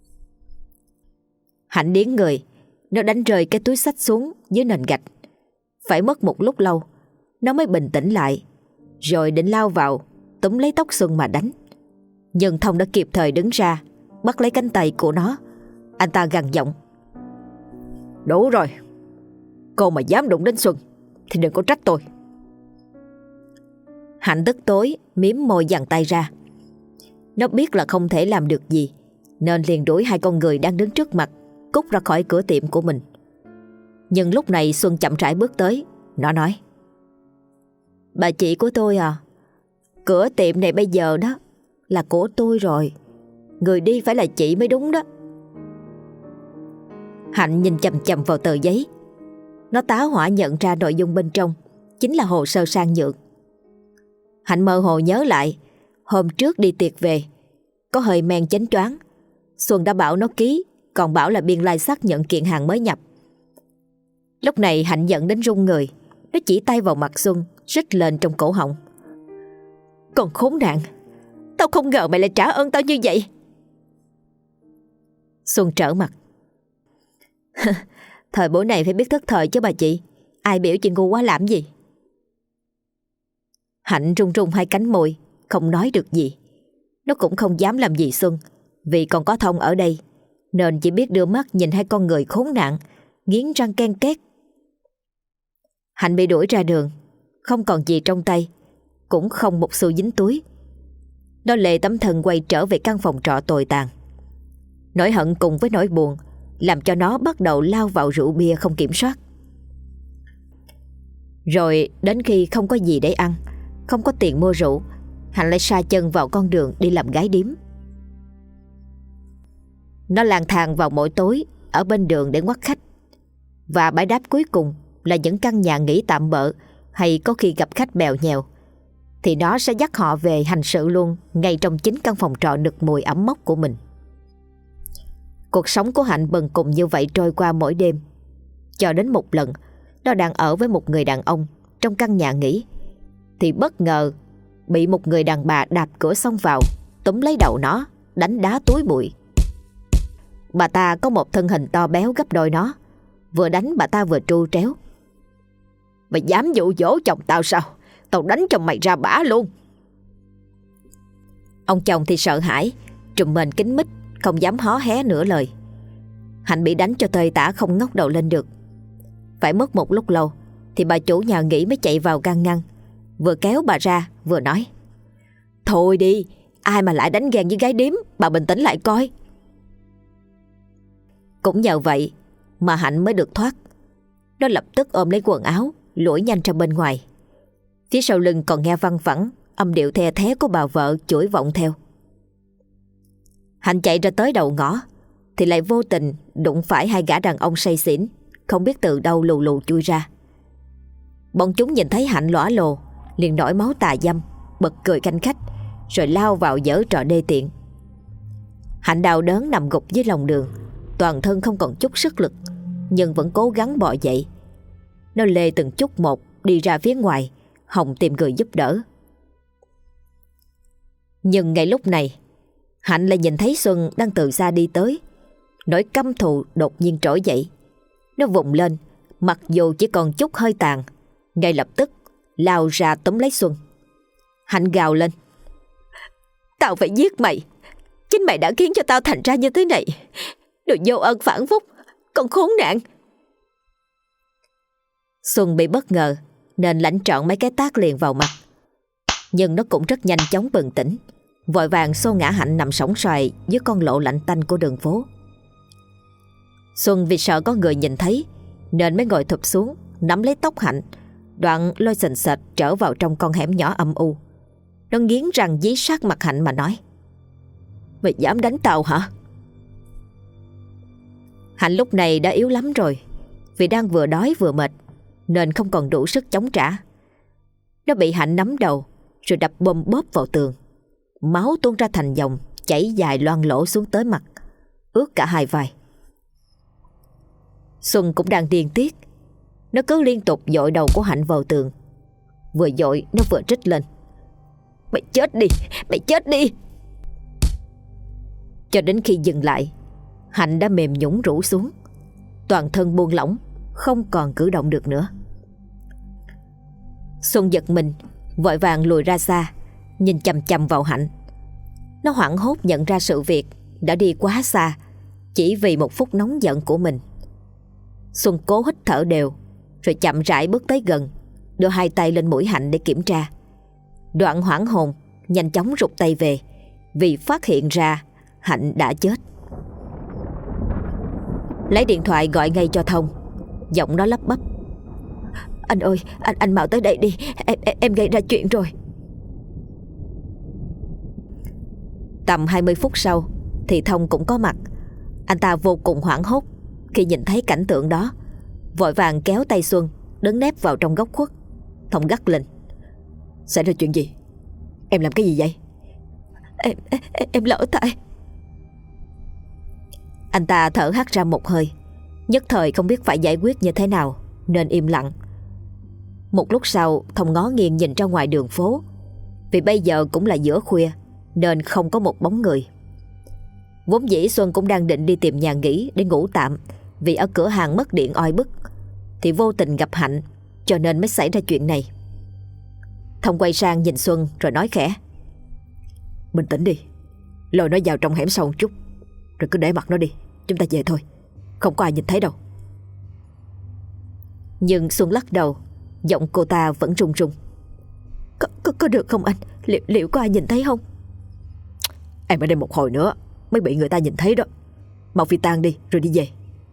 Hạnh điếng người, nó đánh rơi cái túi xách xuống dưới nền gạch. Phải mất một lúc lâu nó mới bình tĩnh lại, rồi định lao vào túm lấy tóc Xuân mà đánh. Nhưng Thông đã kịp thời đứng ra, bắt lấy cánh tay của nó. Anh ta gằn giọng. Đủ rồi, cô mà dám đụng đến Xuân thì đừng có trách tôi. Hạnh tức tối miếm môi giằng tay ra. Nó biết là không thể làm được gì, nên liền đuổi hai con người đang đứng trước mặt cút ra khỏi cửa tiệm của mình. Nhưng lúc này Xuân chậm rãi bước tới. Nó nói. Bà chị của tôi à, cửa tiệm này bây giờ đó là của tôi rồi, người đi phải là chị mới đúng đó. Hạnh nhìn chằm chằm vào tờ giấy. Nó tá hỏa nhận ra nội dung bên trong chính là hồ sơ sang nhượng. Hạnh mơ hồ nhớ lại hôm trước đi tiệc về, có hơi men chánh choáng, Xuân đã bảo nó ký, còn bảo là biên lai xác nhận kiện hàng mới nhập. Lúc này Hạnh giận đến run người. Nó chỉ tay vào mặt Xuân, rít lên trong cổ họng. Còn khốn nạn, tao không ngờ mày lại trả ơn tao như vậy. Xuân trở mặt. Thời buổi này phải biết thức thời chứ bà chị, ai biểu chị ngu quá làm gì. Hạnh run run hai cánh môi, không nói được gì. Nó cũng không dám làm gì Xuân, vì còn có Thông ở đây, nên chỉ biết đưa mắt nhìn hai con người khốn nạn, nghiến răng ken két. Hạnh bị đuổi ra đường, không còn gì trong tay, cũng không một xu dính túi. Nó lê tấm thân quay trở về căn phòng trọ tồi tàn. Nỗi hận cùng với nỗi buồn làm cho nó bắt đầu lao vào rượu bia không kiểm soát. Rồi đến khi không có gì để ăn, không có tiền mua rượu, Hạnh lại sa chân vào con đường đi làm gái điếm. Nó lang thang vào mỗi tối ở bên đường để ngoắt khách. Và bãi đáp cuối cùng là những căn nhà nghỉ tạm bợ, hay có khi gặp khách bèo nhèo thì nó sẽ dắt họ về hành sự luôn ngay trong chính căn phòng trọ nực mùi ẩm mốc của mình. Cuộc sống của Hạnh bần cùng như vậy trôi qua mỗi đêm, cho đến một lần nó đang ở với một người đàn ông trong căn nhà nghỉ thì bất ngờ bị một người đàn bà đạp cửa xông vào, túm lấy đầu nó, đánh đá túi bụi. Bà ta có một thân hình to béo gấp đôi nó, vừa đánh bà ta vừa tru tréo. Mày dám dụ dỗ chồng tao sao? Tao đánh cho mày ra bã luôn. Ông chồng thì sợ hãi, trùm mền kín mít, không dám hó hé nửa lời. Hạnh bị đánh cho tơi tả không ngóc đầu lên được. Phải mất một lúc lâu thì bà chủ nhà nghỉ mới chạy vào can ngăn, vừa kéo bà ra vừa nói. Thôi đi, ai mà lại đánh ghen với gái điếm, bà bình tĩnh lại coi. Cũng nhờ vậy mà Hạnh mới được thoát. Nó lập tức ôm lấy quần áo, lủi nhanh ra bên ngoài. Phía sau lưng còn nghe văng vẳng âm điệu the thé của bà vợ chửi vọng theo. Hạnh chạy ra tới đầu ngõ thì lại vô tình đụng phải hai gã đàn ông say xỉn, không biết từ đâu lù lù chui ra. Bọn chúng nhìn thấy Hạnh lõa lồ liền nổi máu tà dâm, bật cười khanh khách, rồi lao vào giở trò đê tiện. Hạnh đau đớn nằm gục dưới lòng đường, toàn thân không còn chút sức lực, nhưng vẫn cố gắng bò dậy. Nó lê từng chút một đi ra phía ngoài, hòng tìm người giúp đỡ. Nhưng ngay lúc này Hạnh lại nhìn thấy Xuân đang từ xa đi tới. Nỗi căm thù đột nhiên trỗi dậy. Nó vùng lên, mặc dù chỉ còn chút hơi tàn, ngay lập tức lao ra túm lấy Xuân. Hạnh gào lên. Tao phải giết mày. Chính mày đã khiến cho tao thành ra như thế này. Đồ vô ơn phản phúc, con khốn nạn. Xuân bị bất ngờ nên lãnh trọn mấy cái tát liền vào mặt. Nhưng nó cũng rất nhanh chóng bừng tỉnh, vội vàng xô ngã Hạnh nằm sõng soài dưới con lộ lạnh tanh của đường phố. Xuân vì sợ có người nhìn thấy nên mới ngồi thụp xuống, nắm lấy tóc Hạnh, đoạn lôi sình sệt trở vào trong con hẻm nhỏ âm u. Nó nghiến răng dí sát mặt Hạnh mà nói. Mày dám đánh tao hả? Hạnh lúc này đã yếu lắm rồi, vì đang vừa đói vừa mệt, nên không còn đủ sức chống trả. Nó bị Hạnh nắm đầu rồi đập bôm bóp vào tường. Máu tuôn ra thành dòng, chảy dài loang lổ xuống tới mặt, ướt cả hai vai. Xuân cũng đang điên tiết. Nó cứ liên tục dội đầu của Hạnh vào tường. Vừa dội nó vừa trích lên: "Mày chết đi, mày chết đi!" Cho đến khi dừng lại, Hạnh đã mềm nhũn rũ xuống, toàn thân buông lỏng, không còn cử động được nữa. Xuân giật mình, vội vàng lùi ra xa, nhìn chằm chằm vào Hạnh. Nó hoảng hốt nhận ra sự việc đã đi quá xa chỉ vì một phút nóng giận của mình. Xuân cố hít thở đều, rồi chậm rãi bước tới gần, đưa hai tay lên mũi Hạnh để kiểm tra. Đoạn hoảng hồn, nhanh chóng rụt tay về vì phát hiện ra Hạnh đã chết. Lấy điện thoại gọi ngay cho Thông. Giọng nó lắp bắp: "Anh ơi, anh mau tới đây đi, em gây ra chuyện rồi." Tầm 20 phút sau thì Thông cũng có mặt. Anh ta vô cùng hoảng hốt khi nhìn thấy cảnh tượng đó, vội vàng kéo tay Xuân đứng nép vào trong góc khuất. Thông gắt lên: "Xảy ra chuyện gì? Em làm cái gì vậy?" Em lỡ tay." Anh ta thở hắt ra một hơi, nhất thời không biết phải giải quyết như thế nào nên im lặng. Một lúc sau, Thông ngó nghiêng nhìn ra ngoài đường phố. Vì bây giờ cũng là giữa khuya nên không có một bóng người. Vốn dĩ Xuân cũng đang định đi tìm nhà nghỉ để ngủ tạm, vì ở cửa hàng mất điện oi bức, thì vô tình gặp Hạnh, cho nên mới xảy ra chuyện này. Thông quay sang nhìn Xuân rồi nói khẽ: "Bình tĩnh đi, lôi nó vào trong hẻm sâu một chút, rồi cứ để mặc nó đi, chúng ta về thôi, không có ai nhìn thấy đâu." Nhưng Xuân lắc đầu, giọng cô ta vẫn run run: Có được không anh? Liệu có ai nhìn thấy không?" "Em ở đây một hồi nữa mới bị người ta nhìn thấy đó. Mau phi tan đi rồi đi về."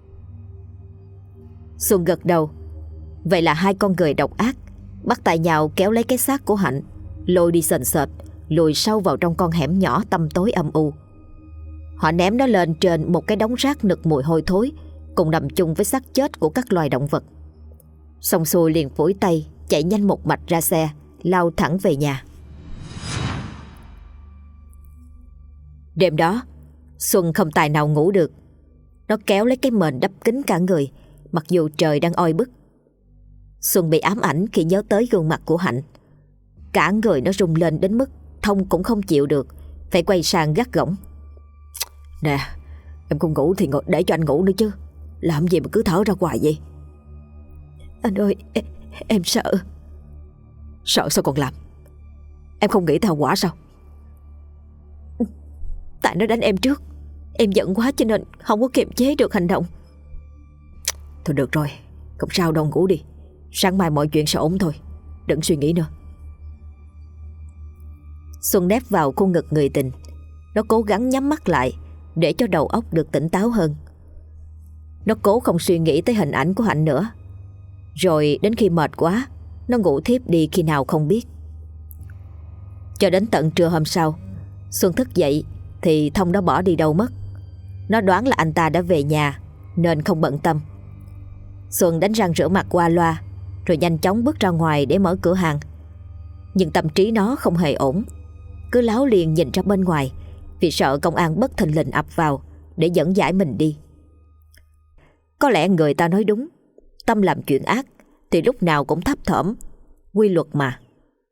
Xuân gật đầu. Vậy là hai con người độc ác bắt tay nhau kéo lấy cái xác của Hạnh, lôi đi sền sệt, lùi sâu vào trong con hẻm nhỏ tăm tối âm u. Họ ném nó lên trên một cái đống rác nực mùi hôi thối, cùng nằm chung với xác chết của các loài động vật. Xong xuôi liền phủi tay chạy nhanh một mạch ra xe, lao thẳng về nhà. Đêm đó Xuân không tài nào ngủ được. Nó kéo lấy cái mền đắp kín cả người, mặc dù trời đang oi bức. Xuân bị ám ảnh khi nhớ tới gương mặt của Hạnh. Cả người nó rung lên đến mức Thông cũng không chịu được, phải quay sang gắt gỏng: "Nè, em không ngủ thì ngồi để cho anh ngủ nữa chứ, làm gì mà cứ thở ra hoài vậy?" "Anh ơi, em sợ." "Sợ sao còn làm? Em không nghĩ tới hậu quả sao?" "Tại nó đánh em trước, em giận quá cho nên không có kiềm chế được hành động." "Thôi được rồi, không sao đâu, ngủ đi. Sáng mai mọi chuyện sẽ ổn thôi, đừng suy nghĩ nữa." Xuân nép vào khuôn ngực người tình. Nó cố gắng nhắm mắt lại để cho đầu óc được tỉnh táo hơn. Nó cố không suy nghĩ tới hình ảnh của Hạnh nữa. Rồi đến khi mệt quá, nó ngủ thiếp đi khi nào không biết. Cho đến tận trưa hôm sau, Xuân thức dậy thì Thông đã bỏ đi đâu mất. Nó đoán là anh ta đã về nhà nên không bận tâm. Xuân đánh răng rửa mặt qua loa, rồi nhanh chóng bước ra ngoài để mở cửa hàng. Nhưng tâm trí nó không hề ổn, cứ láo liền nhìn ra bên ngoài vì sợ công an bất thình lình ập vào để dẫn giải mình đi. Có lẽ người ta nói đúng, tâm làm chuyện ác thì lúc nào cũng thấp thỏm, quy luật mà.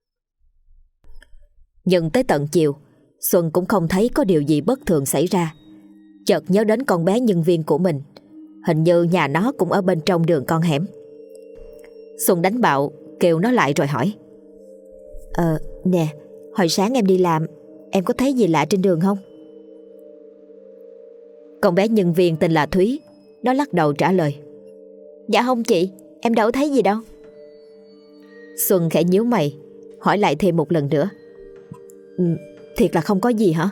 Nhưng tới tận chiều, Xuân cũng không thấy có điều gì bất thường xảy ra. Chợt nhớ đến con bé nhân viên của mình, hình như nhà nó cũng ở bên trong đường con hẻm. Xuân đánh bạo kêu nó lại rồi hỏi: Nè, hồi sáng em đi làm, em có thấy gì lạ trên đường không?" Con bé nhân viên tên là Thúy. Nó lắc đầu trả lời: "Dạ không chị, em đâu thấy gì đâu." Xuân khẽ nhíu mày, hỏi lại thêm một lần nữa: Thiệt là không có gì hả?"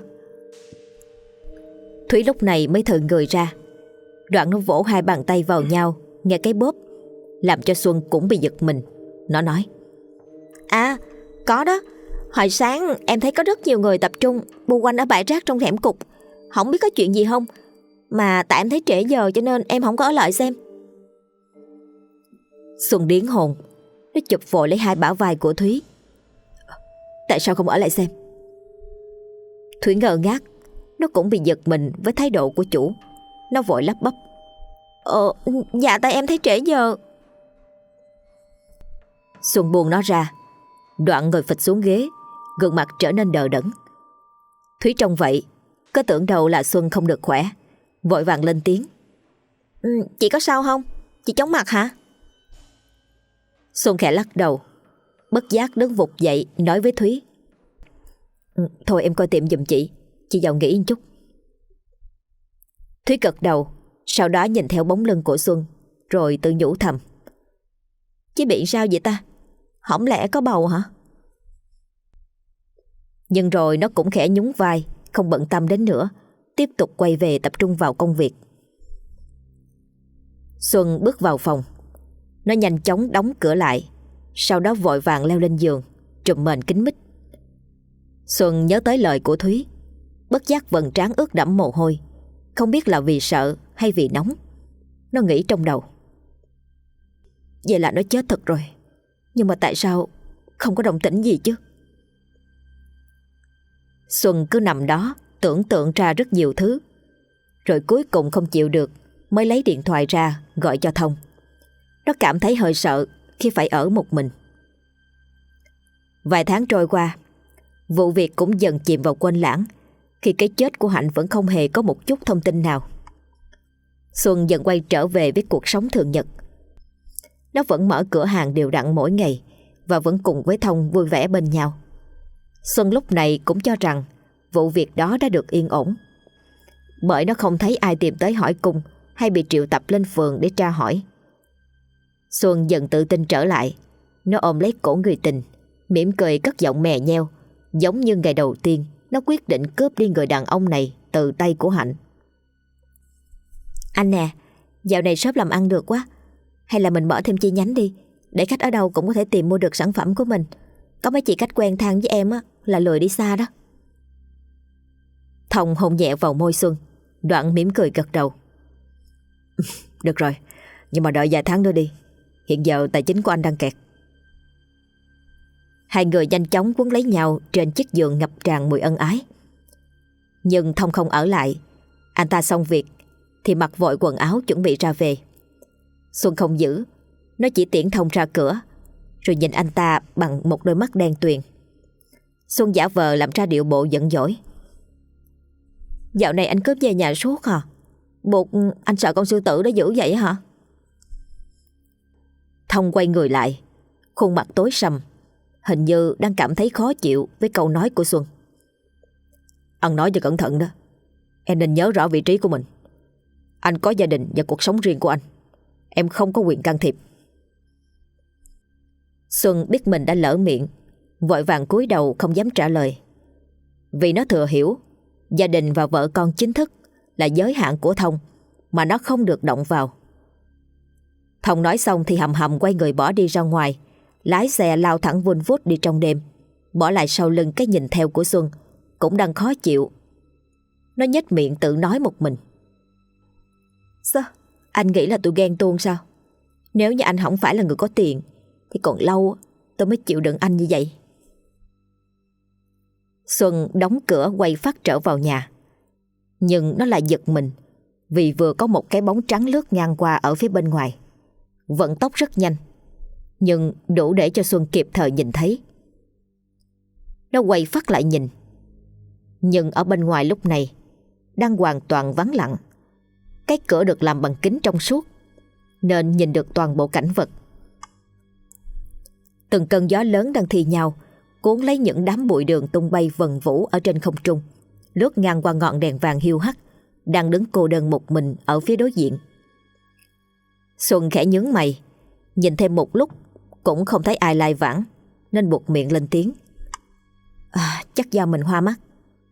Thúy lúc này mới thừ người ra. Đoạn nó vỗ hai bàn tay vào nhau, nghe cái bóp, làm cho Xuân cũng bị giật mình. Nó nói: "À, có đó. Hồi sáng em thấy có rất nhiều người tập trung bu quanh ở bãi rác trong hẻm cục. Không biết có chuyện gì không, mà tại em thấy trễ giờ cho nên em không có ở lại xem." Xuân điên hồn, nó chụp vội lấy hai bả vai của Thúy. Tại sao không ở lại xem? Thúy ngơ ngác, nó cũng bị giật mình với thái độ của chủ. Nó vội lắp bắp. Dạ tại em thấy trễ giờ. Xuân buông nó ra, đoạn ngồi phịch xuống ghế, gương mặt trở nên đờ đẫn. Thúy trông vậy, có tưởng đầu là Xuân không được khỏe, vội vàng lên tiếng. Chị có sao không? Chị chóng mặt hả? Xuân khẽ lắc đầu, bất giác đứng vụt dậy nói với Thúy. Thôi em coi tiệm giùm chị vào nghỉ một chút. Thúy gật đầu, sau đó nhìn theo bóng lưng của Xuân, rồi tự nhủ thầm. Chị bị sao vậy ta? Hổng lẽ có bầu hả? Nhưng rồi nó cũng khẽ nhún vai, không bận tâm đến nữa, tiếp tục quay về tập trung vào công việc. Xuân bước vào phòng. Nó nhanh chóng đóng cửa lại, sau đó vội vàng leo lên giường, trùm mền kín mít. Xuân nhớ tới lời của Thúy, bất giác vầng trán ướt đẫm mồ hôi, không biết là vì sợ hay vì nóng. Nó nghĩ trong đầu. Vậy là nó chết thật rồi, nhưng mà tại sao không có động tĩnh gì chứ? Xuân cứ nằm đó tưởng tượng ra rất nhiều thứ, rồi cuối cùng không chịu được mới lấy điện thoại ra gọi cho Thông. Nó cảm thấy hơi sợ khi phải ở một mình. Vài tháng trôi qua, vụ việc cũng dần chìm vào quên lãng, khi cái chết của Hạnh vẫn không hề có một chút thông tin nào. Xuân dần quay trở về với cuộc sống thường nhật. Nó vẫn mở cửa hàng đều đặn mỗi ngày và vẫn cùng với Thông vui vẻ bên nhau. Xuân lúc này cũng cho rằng vụ việc đó đã được yên ổn, bởi nó không thấy ai tìm tới hỏi cung hay bị triệu tập lên phường để tra hỏi. Xuân dần tự tin trở lại. Nó ôm lấy cổ người tình, mỉm cười cất giọng mè nheo, giống như ngày đầu tiên nó quyết định cướp đi người đàn ông này từ tay của Hạnh. Anh nè, dạo này shop làm ăn được quá, hay là mình mở thêm chi nhánh đi, để khách ở đâu cũng có thể tìm mua được sản phẩm của mình. Có mấy chị khách quen than với em á, là lười đi xa đó. Thông hôn nhẹ vào môi Xuân, đoạn mỉm cười gật đầu. Được rồi, nhưng mà đợi vài tháng nữa đi, hiện giờ tài chính của anh đang kẹt. Hai người nhanh chóng quấn lấy nhau trên chiếc giường ngập tràn mùi ân ái. Nhưng Thông không ở lại. Anh ta xong việc thì mặc vội quần áo chuẩn bị ra về. Xuân không giữ, nó chỉ tiễn Thông ra cửa, rồi nhìn anh ta bằng một đôi mắt đen tuyền. Xuân giả vờ làm ra điệu bộ giận dỗi. Dạo này anh cướp về nhà suốt hả? Buộc anh sợ con sư tử đó dữ vậy hả? Thông quay người lại, khuôn mặt tối sầm, hình như đang cảm thấy khó chịu với câu nói của Xuân. Anh nói cho cẩn thận đó, em nên nhớ rõ vị trí của mình. Anh có gia đình và cuộc sống riêng của anh, em không có quyền can thiệp. Xuân biết mình đã lỡ miệng, vội vàng cúi đầu không dám trả lời. Vì nó thừa hiểu gia đình và vợ con chính thức là giới hạn của Thông, mà nó không được động vào. Thông nói xong thì hầm hầm quay người bỏ đi ra ngoài, lái xe lao thẳng vun vút đi trong đêm, bỏ lại sau lưng cái nhìn theo của Xuân cũng đang khó chịu. Nó nhếch miệng tự nói một mình. Sao? Anh nghĩ là tôi ghen tuông sao? Nếu như anh không phải là người có tiền thì còn lâu tôi mới chịu đựng anh như vậy. Xuân đóng cửa quay phát trở vào nhà. Nhưng nó lại giật mình vì vừa có một cái bóng trắng lướt ngang qua ở phía bên ngoài. Vận tốc rất nhanh, nhưng đủ để cho Xuân kịp thời nhìn thấy. Nó quay phát lại nhìn, nhưng ở bên ngoài lúc này đang hoàn toàn vắng lặng. Cái cửa được làm bằng kính trong suốt, nên nhìn được toàn bộ cảnh vật. Từng cơn gió lớn đang thi nhau cuốn lấy những đám bụi đường tung bay vần vũ ở trên không trung, lướt ngang qua ngọn đèn vàng hiu hắt đang đứng cô đơn một mình ở phía đối diện. Xuân khẽ nhướng mày, nhìn thêm một lúc cũng không thấy ai lai vãng, nên buột miệng lên tiếng. Chắc do mình hoa mắt.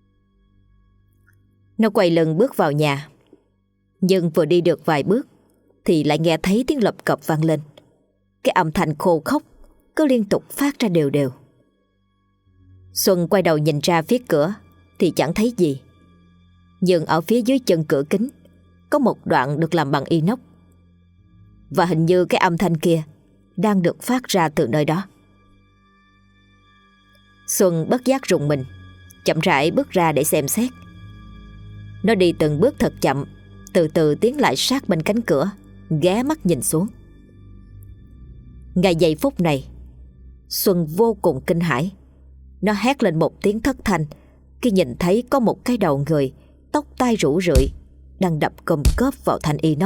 Nó quay lưng bước vào nhà, nhưng vừa đi được vài bước thì lại nghe thấy tiếng lộc cộc vang lên. Cái âm thanh khô khốc cứ liên tục phát ra đều đều. Xuân quay đầu nhìn ra phía cửa thì chẳng thấy gì, nhưng ở phía dưới chân cửa kính có một đoạn được làm bằng inox, và hình như cái âm thanh kia đang được phát ra từ nơi đó. Xuân bất giác rùng mình, chậm rãi bước ra để xem xét. Nó đi từng bước thật chậm, từ từ tiến lại sát bên cánh cửa, ghé mắt nhìn xuống. Ngay giây phút này, Xuân vô cùng kinh hãi. Nó hét lên một tiếng thất thanh khi nhìn thấy có một cái đầu người, tóc tai rủ rượi, đang đập cộm cớp vào thanh inox.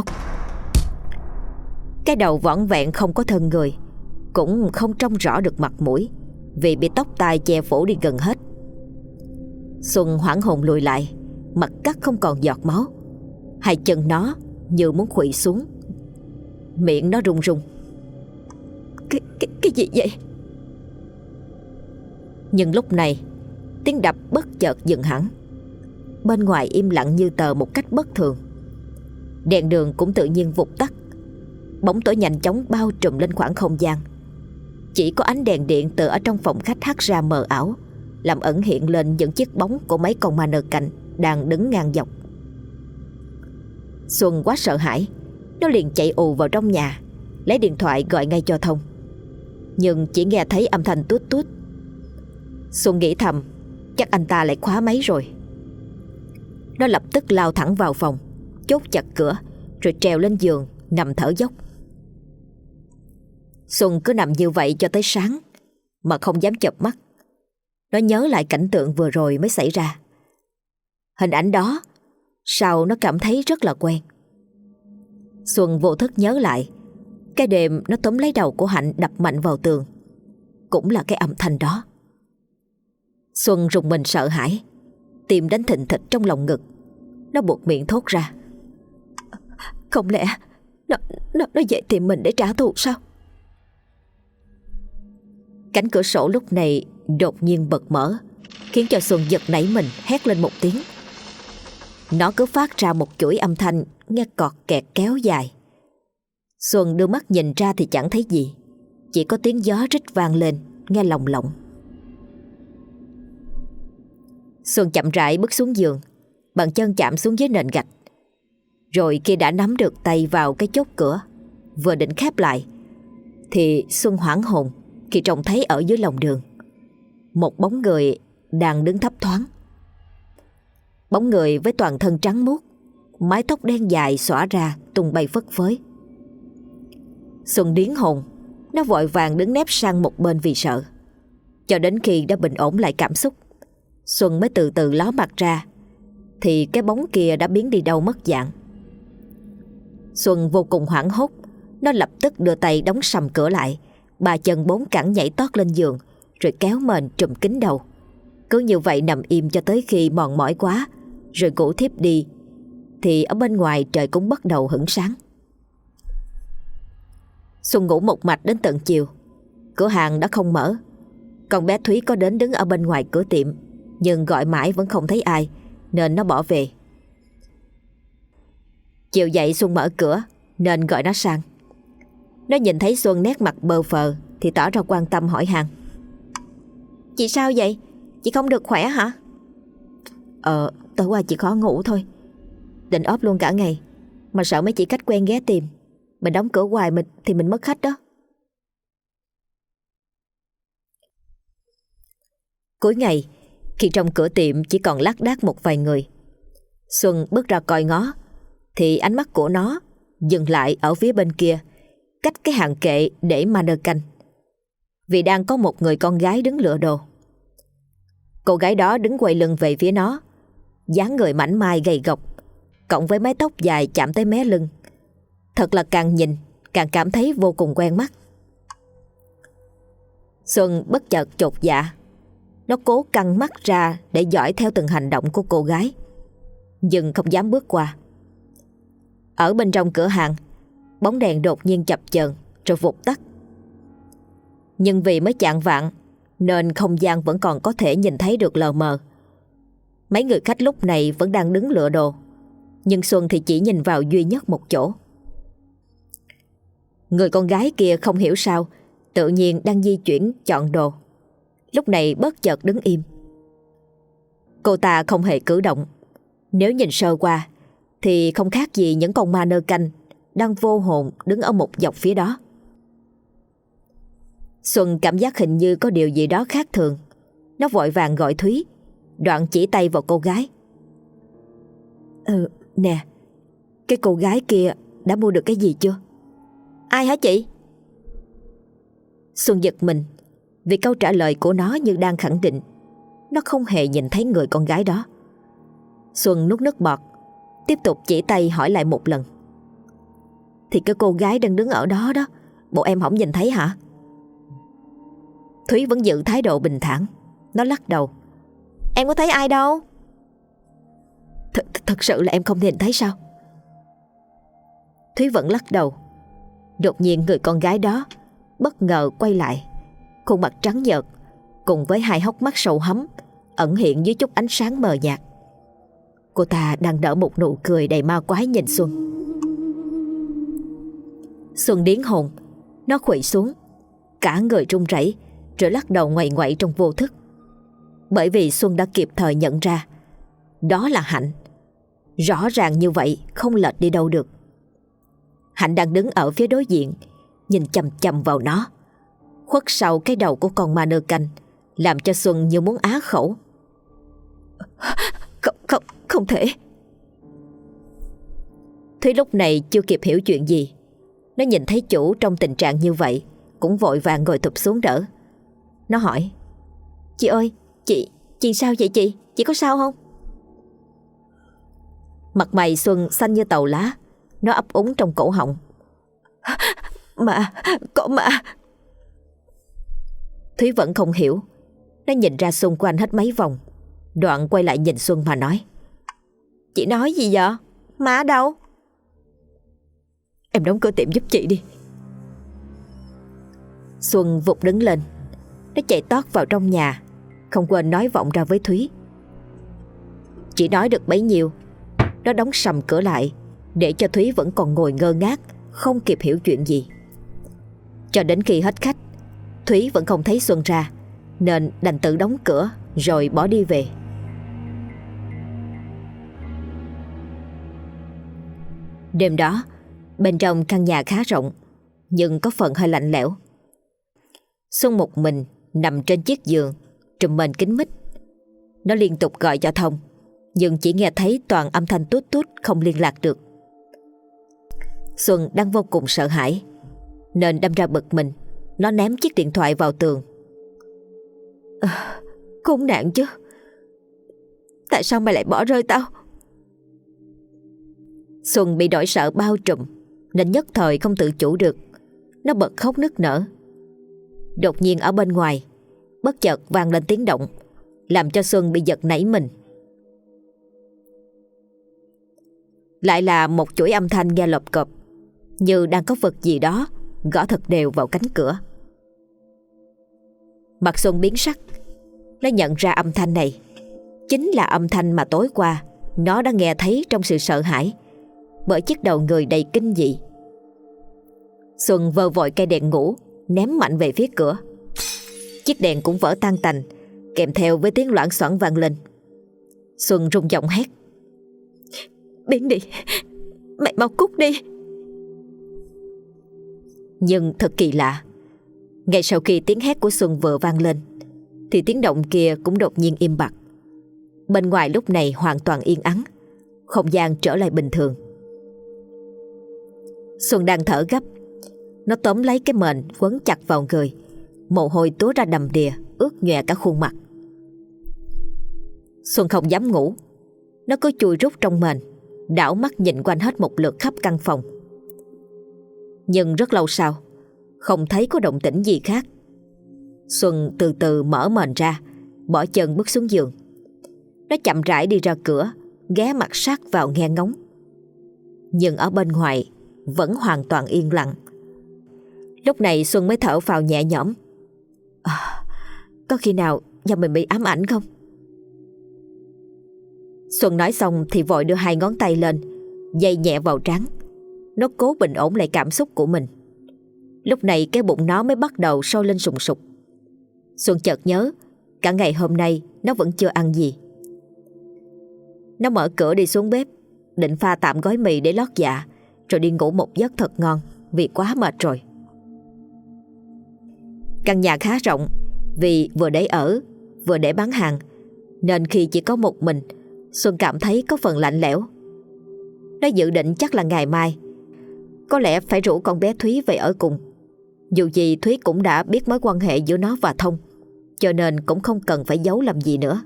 Cái đầu vỏn vẹn không có thân người, cũng không trông rõ được mặt mũi, vì bị tóc tai che phủ đi gần hết. Xuân hoảng hồn lùi lại, mặt cắt không còn giọt máu. Hai chân nó như muốn khuỵu xuống, miệng nó run run. Cái gì vậy? Nhưng lúc này tiếng đập bất chợt dừng hẳn. Bên ngoài im lặng như tờ một cách bất thường. Đèn đường cũng tự nhiên vụt tắt. Bóng tối nhanh chóng bao trùm lên khoảng không gian. Chỉ có ánh đèn điện từ ở trong phòng khách hắt ra mờ ảo, làm ẩn hiện lên những chiếc bóng của mấy con ma nơ canh đang đứng ngang dọc. Xuân quá sợ hãi, nó liền chạy ù vào trong nhà, lấy điện thoại gọi ngay cho Thông. Nhưng chỉ nghe thấy âm thanh tút tút. Xuân nghĩ thầm, chắc anh ta lại khóa máy rồi. Nó lập tức lao thẳng vào phòng, chốt chặt cửa, rồi trèo lên giường nằm thở dốc. Xuân cứ nằm như vậy cho tới sáng mà không dám chợp mắt. Nó nhớ lại cảnh tượng vừa rồi mới xảy ra. Hình ảnh đó sao nó cảm thấy rất là quen. Xuân vô thức nhớ lại cái đêm nó túm lấy đầu của Hạnh đập mạnh vào tường, cũng là cái âm thanh đó. Xuân rùng mình sợ hãi, tim đánh thình thịch trong lòng ngực. Nó buột miệng thốt ra: Không lẽ nó về tìm mình để trả thù sao? Cánh cửa sổ lúc này đột nhiên bật mở, khiến cho Xuân giật nảy mình, hét lên một tiếng. Nó cứ phát ra một chuỗi âm thanh nghe cọt kẹt kéo dài. Xuân đưa mắt nhìn ra thì chẳng thấy gì, chỉ có tiếng gió rít vang lên nghe lồng lộng. Xuân chậm rãi bước xuống giường, bàn chân chạm xuống dưới nền gạch. Rồi khi đã nắm được tay vào cái chốt cửa, vừa định khép lại, thì Xuân hoảng hồn khi trông thấy ở dưới lòng đường một bóng người đang đứng thấp thoáng. Bóng người với toàn thân trắng muốt, mái tóc đen dài xõa ra tung bay phất phới. Xuân điếng hồn, nó vội vàng đứng nép sang một bên vì sợ. Cho đến khi đã bình ổn lại cảm xúc, Xuân mới từ từ ló mặt ra, thì cái bóng kia đã biến đi đâu mất dạng. Xuân vô cùng hoảng hốt, nó lập tức đưa tay đóng sầm cửa lại, ba chân bốn cẳng nhảy tót lên giường, rồi kéo mền trùm kín đầu. Cứ như vậy nằm im cho tới khi mòn mỏi quá, rồi ngủ thiếp đi, thì ở bên ngoài trời cũng bắt đầu hửng sáng. Xuân ngủ một mạch đến tận chiều. Cửa hàng đã không mở. Con bé Thúy có đến đứng ở bên ngoài cửa tiệm, nhưng gọi mãi vẫn không thấy ai, nên nó bỏ về. Chiều dậy Xuân mở cửa nên gọi nó sang. Nó nhìn thấy Xuân nét mặt bơ phờ thì tỏ ra quan tâm hỏi han: Chị sao vậy? Chị không được khỏe hả? Tối qua chị khó ngủ thôi. Định ốp luôn cả ngày, mà sợ mấy chị khách quen ghé tìm. Mình đóng cửa hoài thì mình mất khách đó. Cuối ngày, khi trong cửa tiệm chỉ còn lác đác một vài người, Xuân bước ra coi ngó, thì ánh mắt của nó dừng lại ở phía bên kia, cách cái hàng kệ để ma nơ canh. Vì đang có một người con gái đứng lựa đồ. Cô gái đó đứng quay lưng về phía nó, dáng người mảnh mai gầy gộc, cộng với mái tóc dài chạm tới mé lưng. Thật là càng nhìn càng cảm thấy vô cùng quen mắt. Xuân bất chợt chột dạ. Nó cố căng mắt ra để dõi theo từng hành động của cô gái, nhưng không dám bước qua. Ở bên trong cửa hàng, bóng đèn đột nhiên chập chờn rồi vụt tắt. Nhưng vì mới chạng vạng nên không gian vẫn còn có thể nhìn thấy được lờ mờ. Mấy người khách lúc này vẫn đang đứng lựa đồ, nhưng Xuân thì chỉ nhìn vào duy nhất một chỗ. Người con gái kia không hiểu sao tự nhiên đang di chuyển chọn đồ, lúc này bất chợt đứng im. Cô ta không hề cử động. Nếu nhìn sơ qua thì không khác gì những con ma nơ canh đang vô hồn đứng ở một dọc phía đó. Xuân cảm giác hình như có điều gì đó khác thường. Nó vội vàng gọi Thúy, đoạn chỉ tay vào cô gái. Nè, cái cô gái kia đã mua được cái gì chưa? Ai hả chị? Xuân giật mình vì câu trả lời của nó như đang khẳng định nó không hề nhìn thấy người con gái đó. Xuân nuốt nước bọt, tiếp tục chỉ tay hỏi lại một lần. Thì cái cô gái đang đứng ở đó đó, bộ em không nhìn thấy hả? Thúy vẫn giữ thái độ bình thản. Nó lắc đầu. Em có thấy ai đâu. Thật sự là em không nhìn thấy sao? Thúy vẫn lắc đầu. Đột nhiên người con gái đó bất ngờ quay lại, khuôn mặt trắng nhợt cùng với hai hốc mắt sâu hắm ẩn hiện dưới chút ánh sáng mờ nhạt. Cô ta đang nở một nụ cười đầy ma quái nhìn Xuân. Xuân điếng hồn. Nó khuỵu xuống, cả người run rẩy rồi lắc đầu ngoại ngoại trong vô thức. Bởi vì Xuân đã kịp thời nhận ra đó là Hạnh. Rõ ràng như vậy, không lệch đi đâu được. Hạnh đang đứng ở phía đối diện, nhìn chằm chằm vào nó, khuất sau cái đầu của con ma nơ canh, làm cho Xuân như muốn á khẩu. Không thể. Thúy lúc này chưa kịp hiểu chuyện gì. Nó nhìn thấy chủ trong tình trạng như vậy, cũng vội vàng ngồi thụp xuống đỡ. Nó hỏi: Chị ơi, chị sao vậy chị? Chị có sao không? Mặt mày Xuân xanh như tàu lá. Nó ấp úng trong cổ họng: Có ma. Thúy vẫn không hiểu. Nó nhìn ra xung quanh hết mấy vòng, đoạn quay lại nhìn Xuân mà nói: Chị nói gì vậy? Ma ở đâu? Em đóng cửa tiệm giúp chị đi. Xuân vụt đứng lên. Nó chạy tót vào trong nhà, không quên nói vọng ra với Thúy. Chỉ nói được bấy nhiêu, nó đóng sầm cửa lại, để cho Thúy vẫn còn ngồi ngơ ngác, không kịp hiểu chuyện gì. Cho đến khi hết khách, Thúy vẫn không thấy Xuân ra, nên đành tự đóng cửa rồi bỏ đi về. Đêm đó, bên trong căn nhà khá rộng, nhưng có phần hơi lạnh lẽo. Xuân một mình nằm trên chiếc giường, trùm mền kín mít. Nó liên tục gọi cho Thông, nhưng chỉ nghe thấy toàn âm thanh tút tút, không liên lạc được. Xuân đang vô cùng sợ hãi, nên đâm ra bực mình. Nó ném chiếc điện thoại vào tường. Khốn nạn chứ, tại sao mày lại bỏ rơi tao? Xuân bị nỗi sợ bao trùm, nên nhất thời không tự chủ được. Nó bật khóc nức nở. Đột nhiên ở bên ngoài bất chợt vang lên tiếng động, làm cho Xuân bị giật nảy mình. Lại là một chuỗi âm thanh nghe lộp cộp, như đang có vật gì đó gõ thật đều vào cánh cửa. Mặt Xuân biến sắc. Nó nhận ra âm thanh này chính là âm thanh mà tối qua nó đã nghe thấy trong sự sợ hãi, bởi chiếc đầu người đầy kinh dị. Xuân vơ vội cây đèn ngủ, ném mạnh về phía cửa. Chiếc đèn cũng vỡ tan tành, kèm theo với tiếng loảng xoảng vang lên. Xuân rung giọng hét: Biến đi, mày mau cút đi. Nhưng thật kỳ lạ, ngay sau khi tiếng hét của Xuân vừa vang lên, thì tiếng động kia cũng đột nhiên im bặt. Bên ngoài lúc này hoàn toàn yên ắng, không gian trở lại bình thường. Xuân đang thở gấp. Nó tóm lấy cái mền quấn chặt vào người, mồ hôi túa ra đầm đìa, ướt nhòe cả khuôn mặt. Xuân không dám ngủ. Nó cứ chui rút trong mền, đảo mắt nhìn quanh hết một lượt khắp căn phòng. Nhưng rất lâu sau, không thấy có động tĩnh gì khác. Xuân từ từ mở mền ra, bỏ chân bước xuống giường. Nó chậm rãi đi ra cửa, ghé mặt sát vào nghe ngóng. Nhưng ở bên ngoài vẫn hoàn toàn yên lặng. Lúc này Xuân mới thở phào nhẹ nhõm. Có khi nào do mình bị ám ảnh không? Xuân nói xong thì vội đưa hai ngón tay lên, giày nhẹ vào trán. Nó cố bình ổn lại cảm xúc của mình. Lúc này cái bụng nó mới bắt đầu sôi lên sùng sục. Xuân chợt nhớ cả ngày hôm nay nó vẫn chưa ăn gì. Nó mở cửa đi xuống bếp, định pha tạm gói mì để lót dạ, rồi đi ngủ một giấc thật ngon, vì quá mệt rồi. Căn nhà khá rộng, vì vừa để ở vừa để bán hàng, nên khi chỉ có một mình, Xuân cảm thấy có phần lạnh lẽo. Nó dự định chắc là ngày mai có lẽ phải rủ con bé Thúy về ở cùng. Dù gì Thúy cũng đã biết mối quan hệ giữa nó và Thông, cho nên cũng không cần phải giấu làm gì nữa.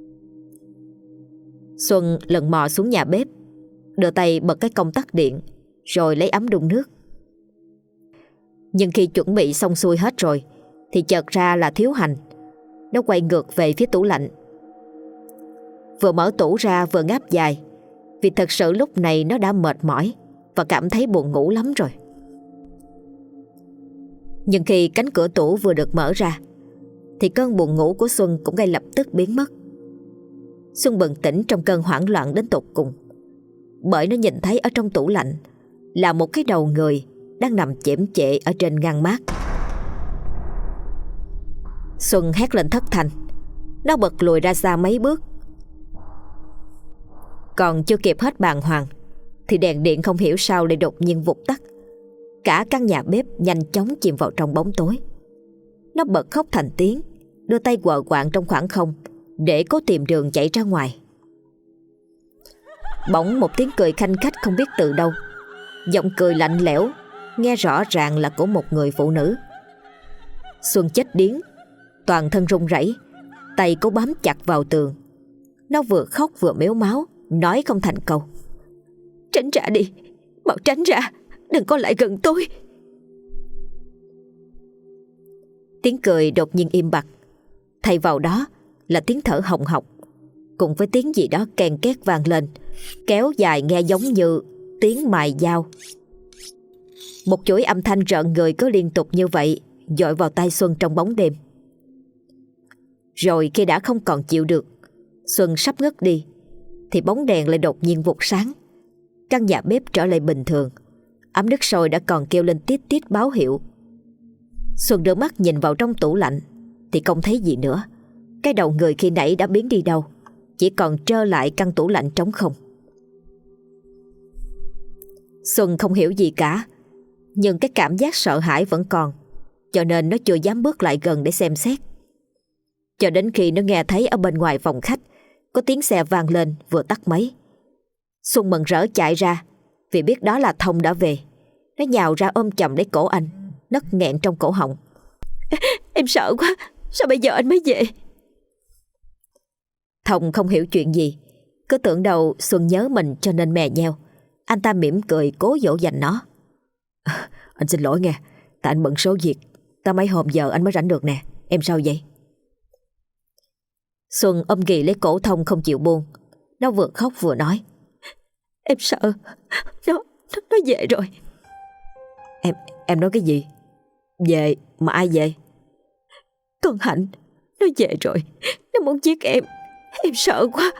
Xuân lần mò xuống nhà bếp, đưa tay bật cái công tắc điện, rồi lấy ấm đun nước. Nhưng khi chuẩn bị xong xuôi hết rồi thì chợt ra là thiếu hành. Nó quay ngược về phía tủ lạnh, vừa mở tủ ra vừa ngáp dài, vì thật sự lúc này nó đã mệt mỏi và cảm thấy buồn ngủ lắm rồi. Nhưng khi cánh cửa tủ vừa được mở ra thì cơn buồn ngủ của Xuân cũng ngay lập tức biến mất. Xuân bừng tỉnh trong cơn hoảng loạn đến tột cùng, bởi nó nhìn thấy ở trong tủ lạnh là một cái đầu người đang nằm chễm chệ ở trên ngăn mát. Xuân hét lên thất thanh. Nó bật lùi ra xa mấy bước. Còn chưa kịp hết bàng hoàng thì đèn điện không hiểu sao lại đột nhiên vụt tắt. Cả căn nhà bếp nhanh chóng chìm vào trong bóng tối. Nó bật khóc thành tiếng, đưa tay quờ quạng trong khoảng không để cố tìm đường chạy ra ngoài. Bỗng một tiếng cười khanh khách không biết từ đâu. Giọng cười lạnh lẽo, nghe rõ ràng là của một người phụ nữ. Xuân chết điếng, toàn thân run rẩy, tay cố bám chặt vào tường. Nó vừa khóc vừa mếu máo, nói không thành câu. Tránh ra đi, bảo tránh ra, đừng có lại gần tôi. Tiếng cười đột nhiên im bặt, thay vào đó là tiếng thở hồng hộc, cùng với tiếng gì đó ken két vang lên, kéo dài nghe giống như tiếng mài dao. Một chuỗi âm thanh rợn người cứ liên tục như vậy dội vào tai Xuân trong bóng đêm. Rồi khi đã không còn chịu được, Xuân sắp ngất đi, thì bóng đèn lại đột nhiên vụt sáng. Căn nhà bếp trở lại bình thường. Ấm nước sôi đã còn kêu lên tít tít báo hiệu. Xuân đưa mắt nhìn vào trong tủ lạnh thì không thấy gì nữa. Cái đầu người khi nãy đã biến đi đâu, chỉ còn trơ lại căn tủ lạnh trống không. Xuân không hiểu gì cả, nhưng cái cảm giác sợ hãi vẫn còn, cho nên nó chưa dám bước lại gần để xem xét. Cho đến khi nó nghe thấy ở bên ngoài phòng khách có tiếng xe vang lên vừa tắt máy. Xuân mừng rỡ chạy ra, vì biết đó là Thông đã về. Nó nhào ra ôm chầm lấy cổ anh, nấc nghẹn trong cổ họng. Em sợ quá, sao bây giờ anh mới về? Thông không hiểu chuyện gì, cứ tưởng đầu Xuân nhớ mình cho nên mè nheo. Anh ta mỉm cười cố dỗ dành nó. Anh xin lỗi nghe, tại anh bận số việc, ta mấy hôm giờ anh mới rảnh được nè. Em sao vậy? Xuân ôm ghì lấy cổ Thông không chịu buông. Nó vừa khóc vừa nói. Em sợ, nó về rồi. Em nói cái gì? Về? Mà ai về? Con Hạnh, nó về rồi. Nó muốn giết em sợ quá.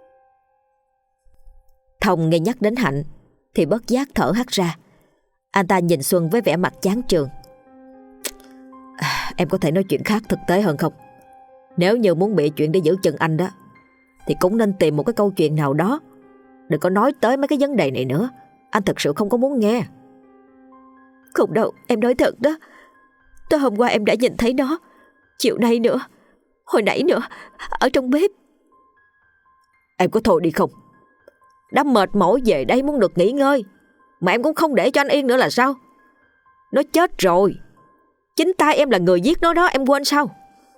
Thông nghe nhắc đến Hạnh thì bất giác thở hắt ra. Anh ta nhìn Xuân với vẻ mặt chán chường. Em có thể nói chuyện khác thực tế hơn không? Nếu như muốn bịa chuyện để giữ chân anh đó thì cũng nên tìm một cái câu chuyện nào đó. Đừng có nói tới mấy cái vấn đề này nữa. Anh thật sự không có muốn nghe. Không đâu, em nói thật đó. Tối hôm qua em đã nhìn thấy nó, chiều nay nữa, hồi nãy nữa, ở trong bếp. Em có thôi đi không? Đã mệt mỏi về đây muốn được nghỉ ngơi mà em cũng không để cho anh yên nữa là sao? Nó chết rồi. Chính tay em là người giết nó đó, em quên sao?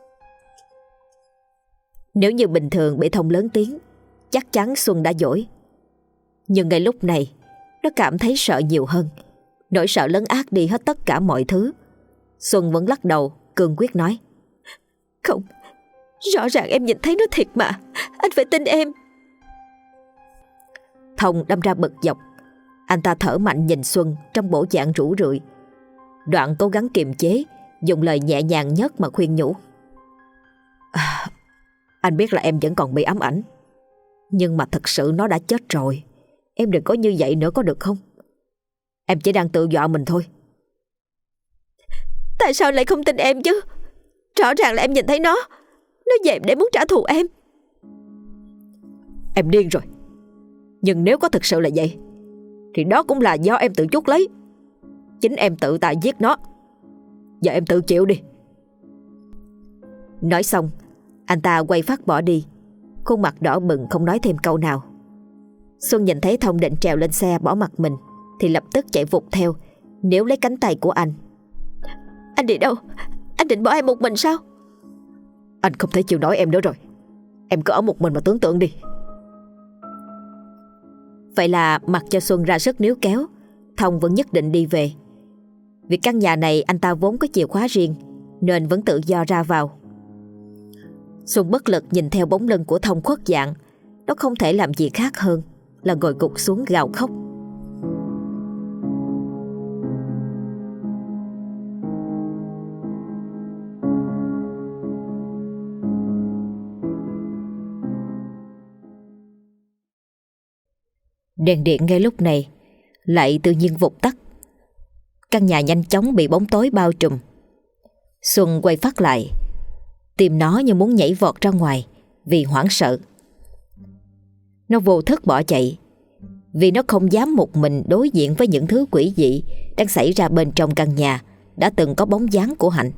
Nếu như bình thường bị Thông lớn tiếng, chắc chắn Xuân đã dỗi. Nhưng ngay lúc này nó cảm thấy sợ nhiều hơn. Nỗi sợ lấn át đi hết tất cả mọi thứ. Xuân vẫn lắc đầu cương quyết nói. Không, rõ ràng em nhìn thấy nó thiệt mà. Anh phải tin em. Thông đâm ra bực dọc. Anh ta thở mạnh nhìn Xuân trong bộ dạng rũ rượi. Đoạn cố gắng kiềm chế, dùng lời nhẹ nhàng nhất mà khuyên nhủ. Anh biết là em vẫn còn bị ám ảnh, nhưng mà thật sự nó đã chết rồi. Em đừng có như vậy nữa có được không? Em chỉ đang tự dọa mình thôi. Tại sao lại không tin em chứ? Rõ ràng là em nhìn thấy nó về để muốn trả thù em. Em điên rồi. Nhưng nếu có thực sự là vậy thì đó cũng là do em tự chuốc lấy. Chính em tự tài giết nó. Giờ em tự chịu đi. Nói xong, anh ta quay phát bỏ đi, khuôn mặt đỏ bừng không nói thêm câu nào. Xuân nhìn thấy Thông định trèo lên xe bỏ mặt mình thì lập tức chạy vụt theo, níu lấy cánh tay của anh. Anh đi đâu? Anh định bỏ em một mình sao? Anh không thể chịu nổi em nữa rồi. Em cứ ở một mình mà tưởng tượng đi. Vậy là mặc cho Xuân ra sức níu kéo, Thông vẫn nhất định đi về. Vì căn nhà này anh ta vốn có chìa khóa riêng nên vẫn tự do ra vào. Xuân bất lực nhìn theo bóng lưng của Thông khuất dạng. Nó không thể làm gì khác hơn là ngồi gục xuống gào khóc. Đèn điện ngay lúc này lại tự nhiên vụt tắt. Căn nhà nhanh chóng bị bóng tối bao trùm. Xuân quay phát lại, tim nó như muốn nhảy vọt ra ngoài vì hoảng sợ. Nó vô thức bỏ chạy vì nó không dám một mình đối diện với những thứ quỷ dị đang xảy ra bên trong căn nhà đã từng có bóng dáng của Hạnh.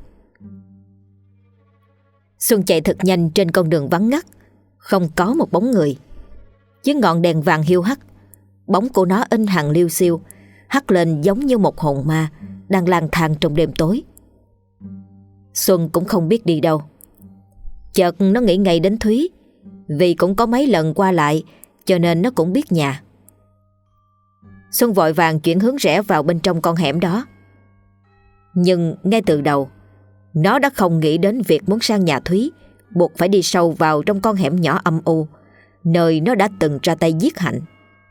Xuân chạy thật nhanh trên con đường vắng ngắt, không có một bóng người. Dưới ngọn đèn vàng hiu hắt, bóng của nó in hằn liêu xiêu, hắt lên giống như một hồn ma đang lang thang trong đêm tối. Xuân cũng không biết đi đâu. Chợt nó nghĩ ngay đến Thúy, vì cũng có mấy lần qua lại cho nên nó cũng biết nhà. Xuân vội vàng chuyển hướng rẽ vào bên trong con hẻm đó. Nhưng ngay từ đầu, nó đã không nghĩ đến việc muốn sang nhà Thúy, buộc phải đi sâu vào trong con hẻm nhỏ âm u, nơi nó đã từng ra tay giết Hạnh.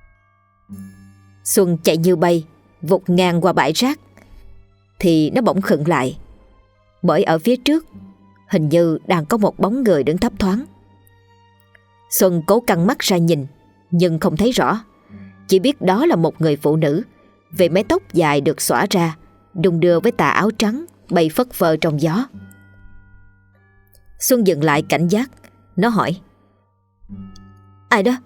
Xuân chạy như bay, vụt ngang qua bãi rác, thì nó bỗng khựng lại, bởi ở phía trước hình như đang có một bóng người đứng thấp thoáng. Xuân cố căng mắt ra nhìn, nhưng không thấy rõ, chỉ biết đó là một người phụ nữ, vì mái tóc dài được xõa ra, đung đưa với tà áo trắng bay phất phơ trong gió. Xuân dừng lại cảnh giác. Nó hỏi: Ai đó?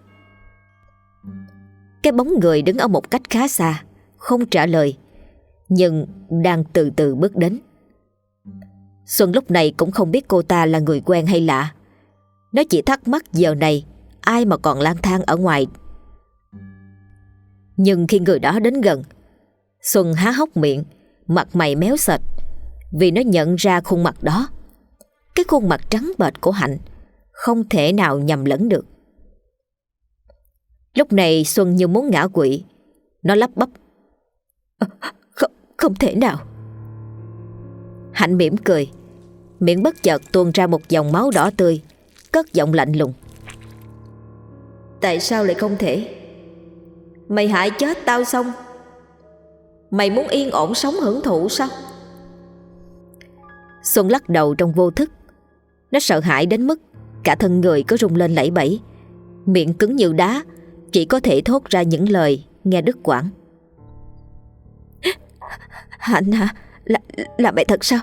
Cái bóng người đứng ở một cách khá xa, không trả lời, nhưng đang từ từ bước đến. Xuân lúc này cũng không biết cô ta là người quen hay lạ. Nó chỉ thắc mắc giờ này ai mà còn lang thang ở ngoài. Nhưng khi người đó đến gần, Xuân há hốc miệng, mặt mày méo sệt, vì nó nhận ra khuôn mặt đó. Cái khuôn mặt trắng bệch của Hạnh không thể nào nhầm lẫn được. Lúc này Xuân như muốn ngã quỵ. Nó lắp bắp: Không thể nào. Hạnh mỉm cười, miệng bất chợt tuôn ra một dòng máu đỏ tươi, cất giọng lạnh lùng: Tại sao lại không thể? Mày hại chết tao xong, mày muốn yên ổn sống hưởng thụ sao? Xuân lắc đầu trong vô thức. Nó sợ hãi đến mức cả thân người có rung lên lẩy bẩy, miệng cứng như đá, chỉ có thể thốt ra những lời nghe đứt quãng. Hạnh hả? Là mày thật sao?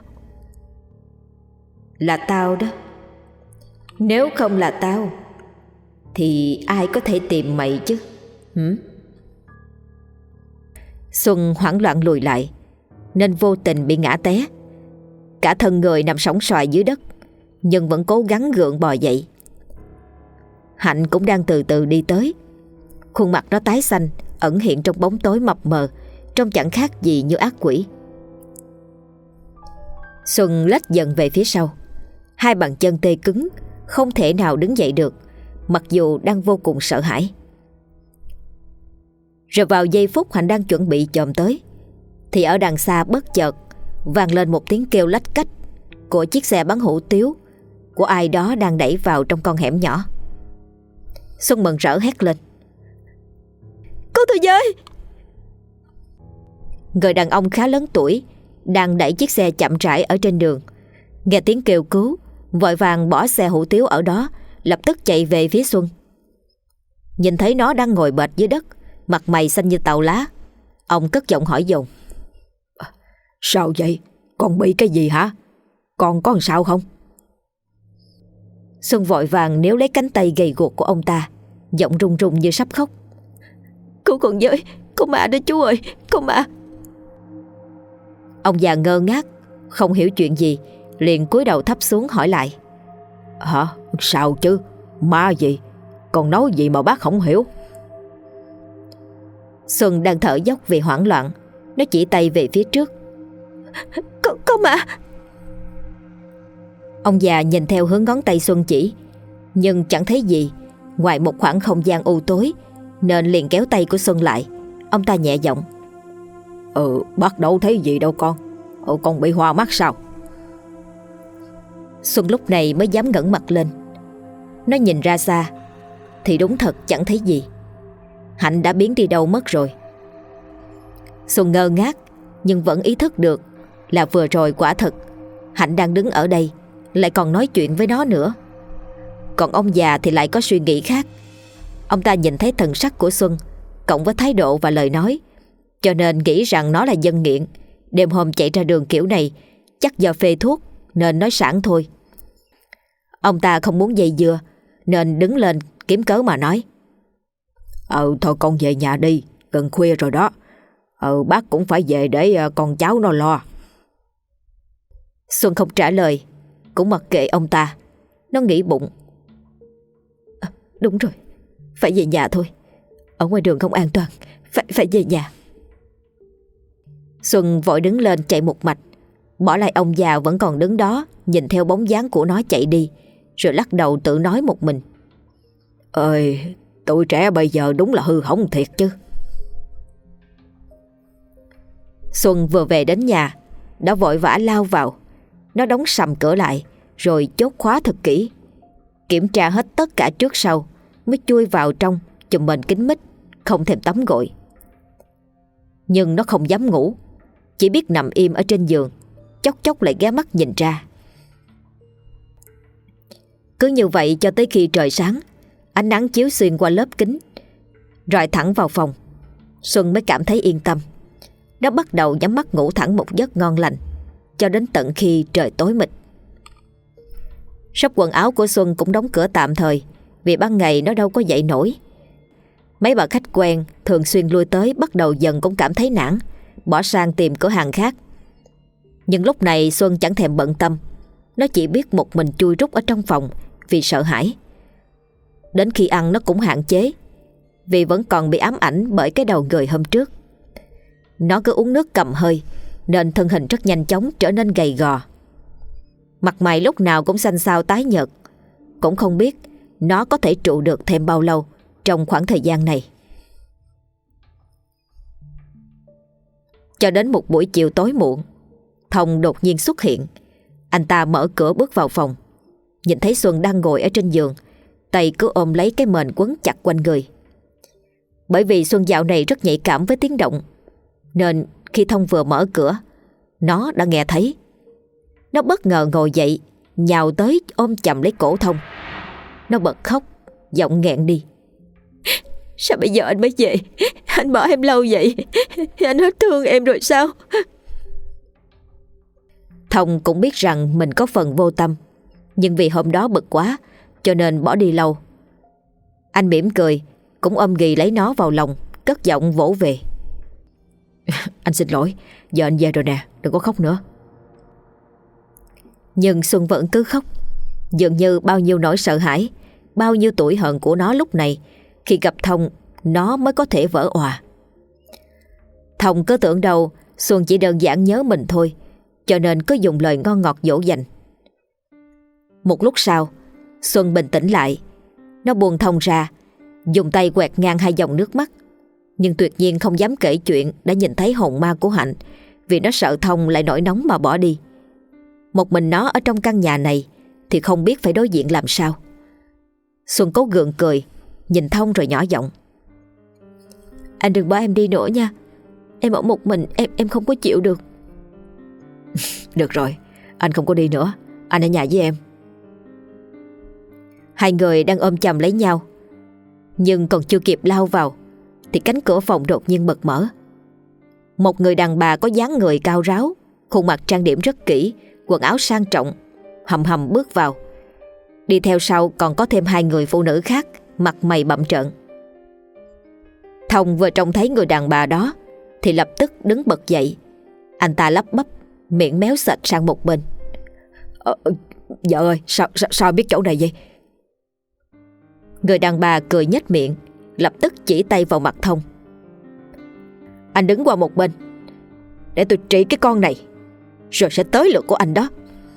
Là tao đó. Nếu không là tao thì ai có thể tìm mày chứ? Xuân hoảng loạn lùi lại, nên vô tình bị ngã té. Cả thân người nằm sóng xoài dưới đất, nhưng vẫn cố gắng gượng bò dậy. Hạnh cũng đang từ từ đi tới. Khuôn mặt nó tái xanh, ẩn hiện trong bóng tối mập mờ, trông chẳng khác gì như ác quỷ. Xuân lách dần về phía sau. Hai bàn chân tê cứng, không thể nào đứng dậy được, mặc dù đang vô cùng sợ hãi. Rồi vào giây phút Hạnh đang chuẩn bị chồm tới, thì ở đằng xa bất chợt vang lên một tiếng kêu lách cách của chiếc xe bán hủ tiếu của ai đó đang đẩy vào trong con hẻm nhỏ. Xuân mừng rỡ hét lên: Cứu tôi với! Người đàn ông khá lớn tuổi đang đẩy chiếc xe chậm rãi ở trên đường, nghe tiếng kêu cứu, vội vàng bỏ xe hủ tiếu ở đó, lập tức chạy về phía Xuân. Nhìn thấy nó đang ngồi bệt dưới đất, mặt mày xanh như tàu lá, ông cất giọng hỏi dồn: Sao vậy? Con bị cái gì hả? Con có làm sao không? Xuân vội vàng níu lấy cánh tay gầy guộc của ông ta, giọng run run như sắp khóc: Cứu con với, con ma đó chú ơi, con ma! Ông già ngơ ngác, không hiểu chuyện gì, liền cúi đầu thấp xuống hỏi lại: Hả? Sao chứ? Ma gì? Con nói gì mà bác không hiểu? Xuân đang thở dốc vì hoảng loạn. Nó chỉ tay về phía trước. Có ma. Ông già nhìn theo hướng ngón tay Xuân chỉ, nhưng chẳng thấy gì ngoài một khoảng không gian u tối, nên liền kéo tay của Xuân lại. Ông ta nhẹ giọng: Bác đâu thấy gì đâu con. Con bị hoa mắt sao? Xuân lúc này mới dám ngẩng mặt lên. Nó nhìn ra xa thì đúng thật chẳng thấy gì. Hạnh đã biến đi đâu mất rồi. Xuân ngơ ngác nhưng vẫn ý thức được là vừa rồi quả thật Hạnh đang đứng ở đây, lại còn nói chuyện với nó nữa. Còn ông già thì lại có suy nghĩ khác. Ông ta nhìn thấy thần sắc của Xuân cộng với thái độ và lời nói, cho nên nghĩ rằng nó là dân nghiện, đêm hôm chạy ra đường kiểu này chắc do phê thuốc nên nói sẵn thôi. Ông ta không muốn dây dưa nên đứng lên kiếm cớ mà nói: Thôi con về nhà đi, gần khuya rồi đó. Bác cũng phải về để con cháu nó lo. Xuân không trả lời, cũng mặc kệ ông ta. Nó nghĩ bụng: đúng rồi, phải về nhà thôi. Ở ngoài đường không an toàn, phải về nhà. Xuân vội đứng lên chạy một mạch, bỏ lại ông già vẫn còn đứng đó nhìn theo bóng dáng của nó chạy đi, rồi lắc đầu tự nói một mình: Tụi trẻ bây giờ đúng là hư hỏng thiệt chứ. Xuân vừa về đến nhà đã vội vã lao vào. Nó đóng sầm cửa lại rồi chốt khóa thật kỹ, kiểm tra hết tất cả trước sau mới chui vào trong chùm mền kín mít, không thèm tắm gội. Nhưng nó không dám ngủ, chỉ biết nằm im ở trên giường, chốc chốc lại ghé mắt nhìn ra. Cứ như vậy cho tới khi trời sáng, ánh nắng chiếu xuyên qua lớp kính rọi thẳng vào phòng, Xuân mới cảm thấy yên tâm. Nó bắt đầu nhắm mắt ngủ thẳng một giấc ngon lành cho đến tận khi trời tối mịt. Shop quần áo của Xuân cũng đóng cửa tạm thời, vì ban ngày nó đâu có dậy nổi. Mấy bà khách quen thường xuyên lui tới bắt đầu dần cũng cảm thấy nản, bỏ sang tìm cửa hàng khác. Nhưng lúc này Xuân chẳng thèm bận tâm. Nó chỉ biết một mình chui rút ở trong phòng vì sợ hãi. Đến khi ăn nó cũng hạn chế, vì vẫn còn bị ám ảnh bởi cái đầu người hôm trước. Nó cứ uống nước cầm hơi nên thân hình rất nhanh chóng trở nên gầy gò. Mặt mày lúc nào cũng xanh xao tái nhợt. Cũng không biết nó có thể trụ được thêm bao lâu trong khoảng thời gian này. Cho đến một buổi chiều tối muộn, Thông đột nhiên xuất hiện. Anh ta mở cửa bước vào phòng, nhìn thấy Xuân đang ngồi ở trên giường, tay cứ ôm lấy cái mền quấn chặt quanh người. Bởi vì Xuân dạo này rất nhạy cảm với tiếng động, nên khi Thông vừa mở cửa, nó đã nghe thấy. Nó bất ngờ ngồi dậy, nhào tới ôm chầm lấy cổ Thông. Nó bật khóc, giọng nghẹn đi: Sao bây giờ anh mới về? Anh bỏ em lâu vậy? Anh hết thương em rồi sao? Thông cũng biết rằng mình có phần vô tâm, nhưng vì hôm đó bực quá cho nên bỏ đi lâu. Anh mỉm cười, cũng ôm ghì lấy nó vào lòng, cất giọng vỗ về: Anh xin lỗi, giờ anh về rồi nè, đừng có khóc nữa. Nhưng Xuân vẫn cứ khóc. Dường như bao nhiêu nỗi sợ hãi, bao nhiêu tủi hận của nó lúc này, khi gặp Thông nó mới có thể vỡ òa. Thông cứ tưởng đâu Xuân chỉ đơn giản nhớ mình thôi, cho nên cứ dùng lời ngon ngọt dỗ dành. Một lúc sau, Xuân bình tĩnh lại. Nó buông Thông ra, dùng tay quẹt ngang hai dòng nước mắt, nhưng tuyệt nhiên không dám kể chuyện đã nhìn thấy hồn ma của Hạnh, vì nó sợ Thông lại nổi nóng mà bỏ đi. Một mình nó ở trong căn nhà này thì không biết phải đối diện làm sao. Xuân cố gượng cười, nhìn Thông rồi nhỏ giọng: Anh đừng bỏ em đi nữa nha. Em ở một mình em không có chịu được. Được rồi, anh không có đi nữa, anh ở nhà với em. Hai người đang ôm chầm lấy nhau, nhưng còn chưa kịp lao vào thì cánh cửa phòng đột nhiên bật mở. Một người đàn bà có dáng người cao ráo, khuôn mặt trang điểm rất kỹ, quần áo sang trọng, hầm hầm bước vào. Đi theo sau còn có thêm hai người phụ nữ khác, mặt mày bặm trợn. Thông vừa trông thấy người đàn bà đó thì lập tức đứng bật dậy. Anh ta lắp bắp, miệng méo sạch sang một bên: Vợ ơi, sao biết chỗ này vậy? Người đàn bà cười nhếch miệng, lập tức chỉ tay vào mặt Thông. Anh đứng qua một bên, để tôi trị cái con này, rồi sẽ tới lượt của anh đó.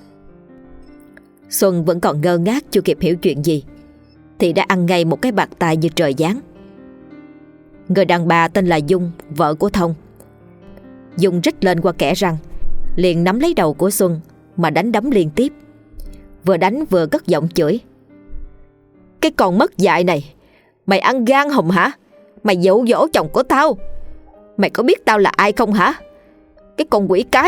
Xuân vẫn còn ngơ ngác chưa kịp hiểu chuyện gì, thì đã ăn ngay một cái bạt tai như trời giáng. Người đàn bà tên là Dung, vợ của Thông. Dung rít lên qua kẽ răng, liền nắm lấy đầu của Xuân mà đánh đấm liên tiếp. Vừa đánh vừa cất giọng chửi. Cái con mất dạy này, mày ăn gan hùm hả? Mày dụ dỗ chồng của tao. Mày có biết tao là ai không hả? Cái con quỷ cái.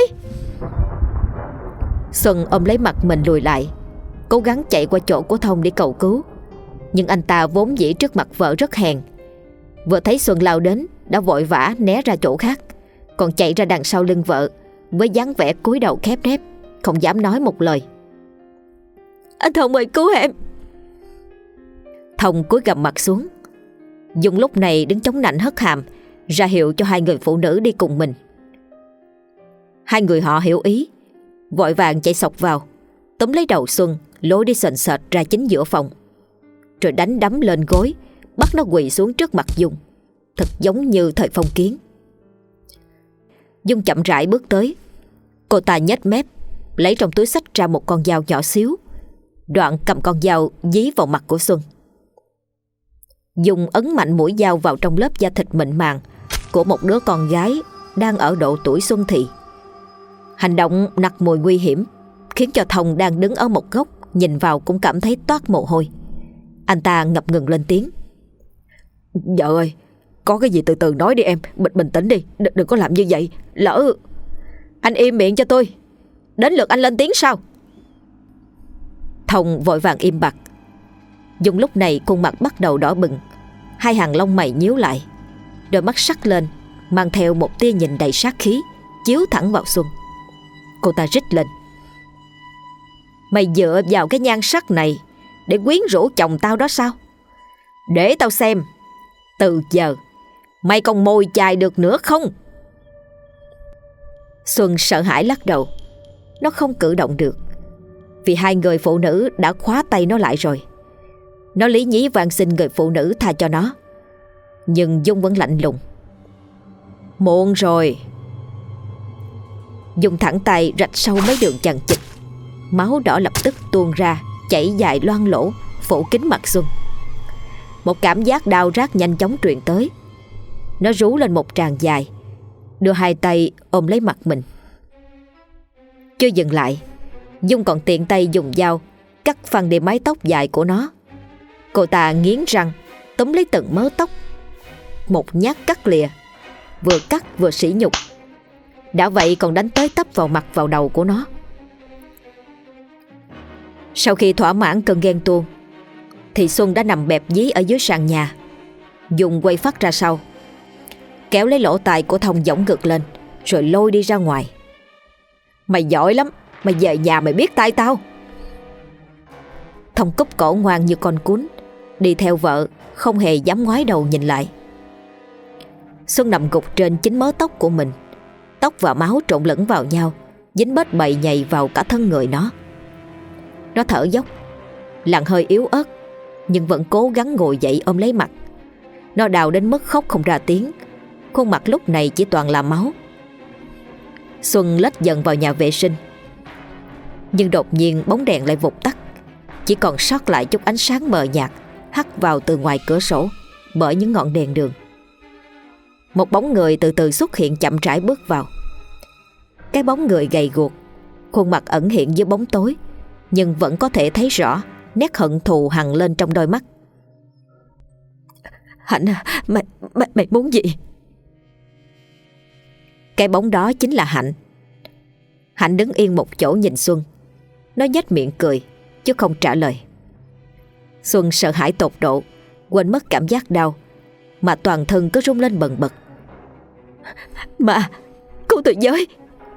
Xuân ôm lấy mặt mình lùi lại, cố gắng chạy qua chỗ của Thông để cầu cứu. Nhưng anh ta vốn dĩ trước mặt vợ rất hèn, vừa thấy Xuân lao đến đã vội vã né ra chỗ khác, còn chạy ra đằng sau lưng vợ với dáng vẻ cúi đầu khép nép, không dám nói một lời. Anh Thông ơi, cứu em! Thông cúi gằm mặt xuống. Dung lúc này đứng chống nạnh hất hàm, ra hiệu cho hai người phụ nữ đi cùng mình. Hai người họ hiểu ý, vội vàng chạy xộc vào, túm lấy đầu Xuân lôi đi sền sệt ra chính giữa phòng, rồi đánh đấm lên gối, bắt nó quỳ xuống trước mặt Dung, thật giống như thời phong kiến. Dung chậm rãi bước tới. Cô ta nhếch mép, lấy trong túi xách ra một con dao nhỏ xíu, đoạn cầm con dao dí vào mặt của Xuân. Dung ấn mạnh mũi dao vào trong lớp da thịt mịn màng của một đứa con gái đang ở độ tuổi xuân thị. Hành động nặc mùi nguy hiểm khiến cho Thông đang đứng ở một góc nhìn vào cũng cảm thấy toát mồ hôi. Anh ta ngập ngừng lên tiếng. Vợ ơi, có cái gì từ từ nói đi em, bình tĩnh đi, đừng có làm như vậy. Lỡ... Anh im miệng cho tôi, đến lượt anh lên tiếng sao? Thông vội vàng im bặt. Dung lúc này khuôn mặt bắt đầu đỏ bừng, hai hàng lông mày nhíu lại, đôi mắt sắc lên, mang theo một tia nhìn đầy sát khí, chiếu thẳng vào Xuân. Cô ta rít lên. Mày dựa vào cái nhan sắc này để quyến rũ chồng tao đó sao? Để tao xem, từ giờ mày còn mồi chài được nữa không? Xuân sợ hãi lắc đầu. Nó không cử động được, vì hai người phụ nữ đã khóa tay nó lại rồi. Nó lý nhí van xin người phụ nữ tha cho nó, nhưng Dung vẫn lạnh lùng. Muộn rồi. Dung thẳng tay rạch sâu mấy đường chằng chịt, máu đỏ lập tức tuôn ra, chảy dài loang lỗ, phủ kín mặt Xuân. Một cảm giác đau rát nhanh chóng truyền tới. Nó rú lên một tràng dài, đưa hai tay ôm lấy mặt mình. Chưa dừng lại, Dung còn tiện tay dùng dao cắt phăng đi mái tóc dài của nó. Cô ta nghiến răng túm lấy từng mớ tóc, một nhát cắt lìa, vừa cắt vừa sỉ nhục. Đã vậy còn đánh tới tấp vào mặt vào đầu của nó. Sau khi thỏa mãn cơn ghen tuông, thì Xuân đã nằm bẹp dí ở dưới sàn nhà. Dung quay phát ra sau, kéo lấy lỗ tai của Thông giỏng ngực lên, rồi lôi đi ra ngoài. Mày giỏi lắm, mày về nhà mày biết tay tao. Thông cúp cổ ngoan như con cún, đi theo vợ, không hề dám ngoái đầu nhìn lại. Xuân nằm gục trên chính mớ tóc của mình. Tóc và máu trộn lẫn vào nhau, dính bết bầy nhầy vào cả thân người nó. Nó thở dốc, làn hơi yếu ớt, nhưng vẫn cố gắng ngồi dậy ôm lấy mặt. Nó đau đến mức khóc không ra tiếng, khuôn mặt lúc này chỉ toàn là máu. Xuân lết dần vào nhà vệ sinh, nhưng đột nhiên bóng đèn lại vụt tắt, chỉ còn sót lại chút ánh sáng mờ nhạt hắt vào từ ngoài cửa sổ bởi những ngọn đèn đường. Một bóng người từ từ xuất hiện chậm rãi bước vào. Cái bóng người gầy guộc, khuôn mặt ẩn hiện dưới bóng tối, nhưng vẫn có thể thấy rõ nét hận thù hằn lên trong đôi mắt. Hạnh à, mày muốn gì? Cái bóng đó chính là Hạnh. Hạnh đứng yên một chỗ nhìn Xuân. Nó nhếch miệng cười chứ không trả lời. Xuân sợ hãi tột độ, quên mất cảm giác đau, mà toàn thân cứ rung lên bần bật. Mà, cứu tôi với!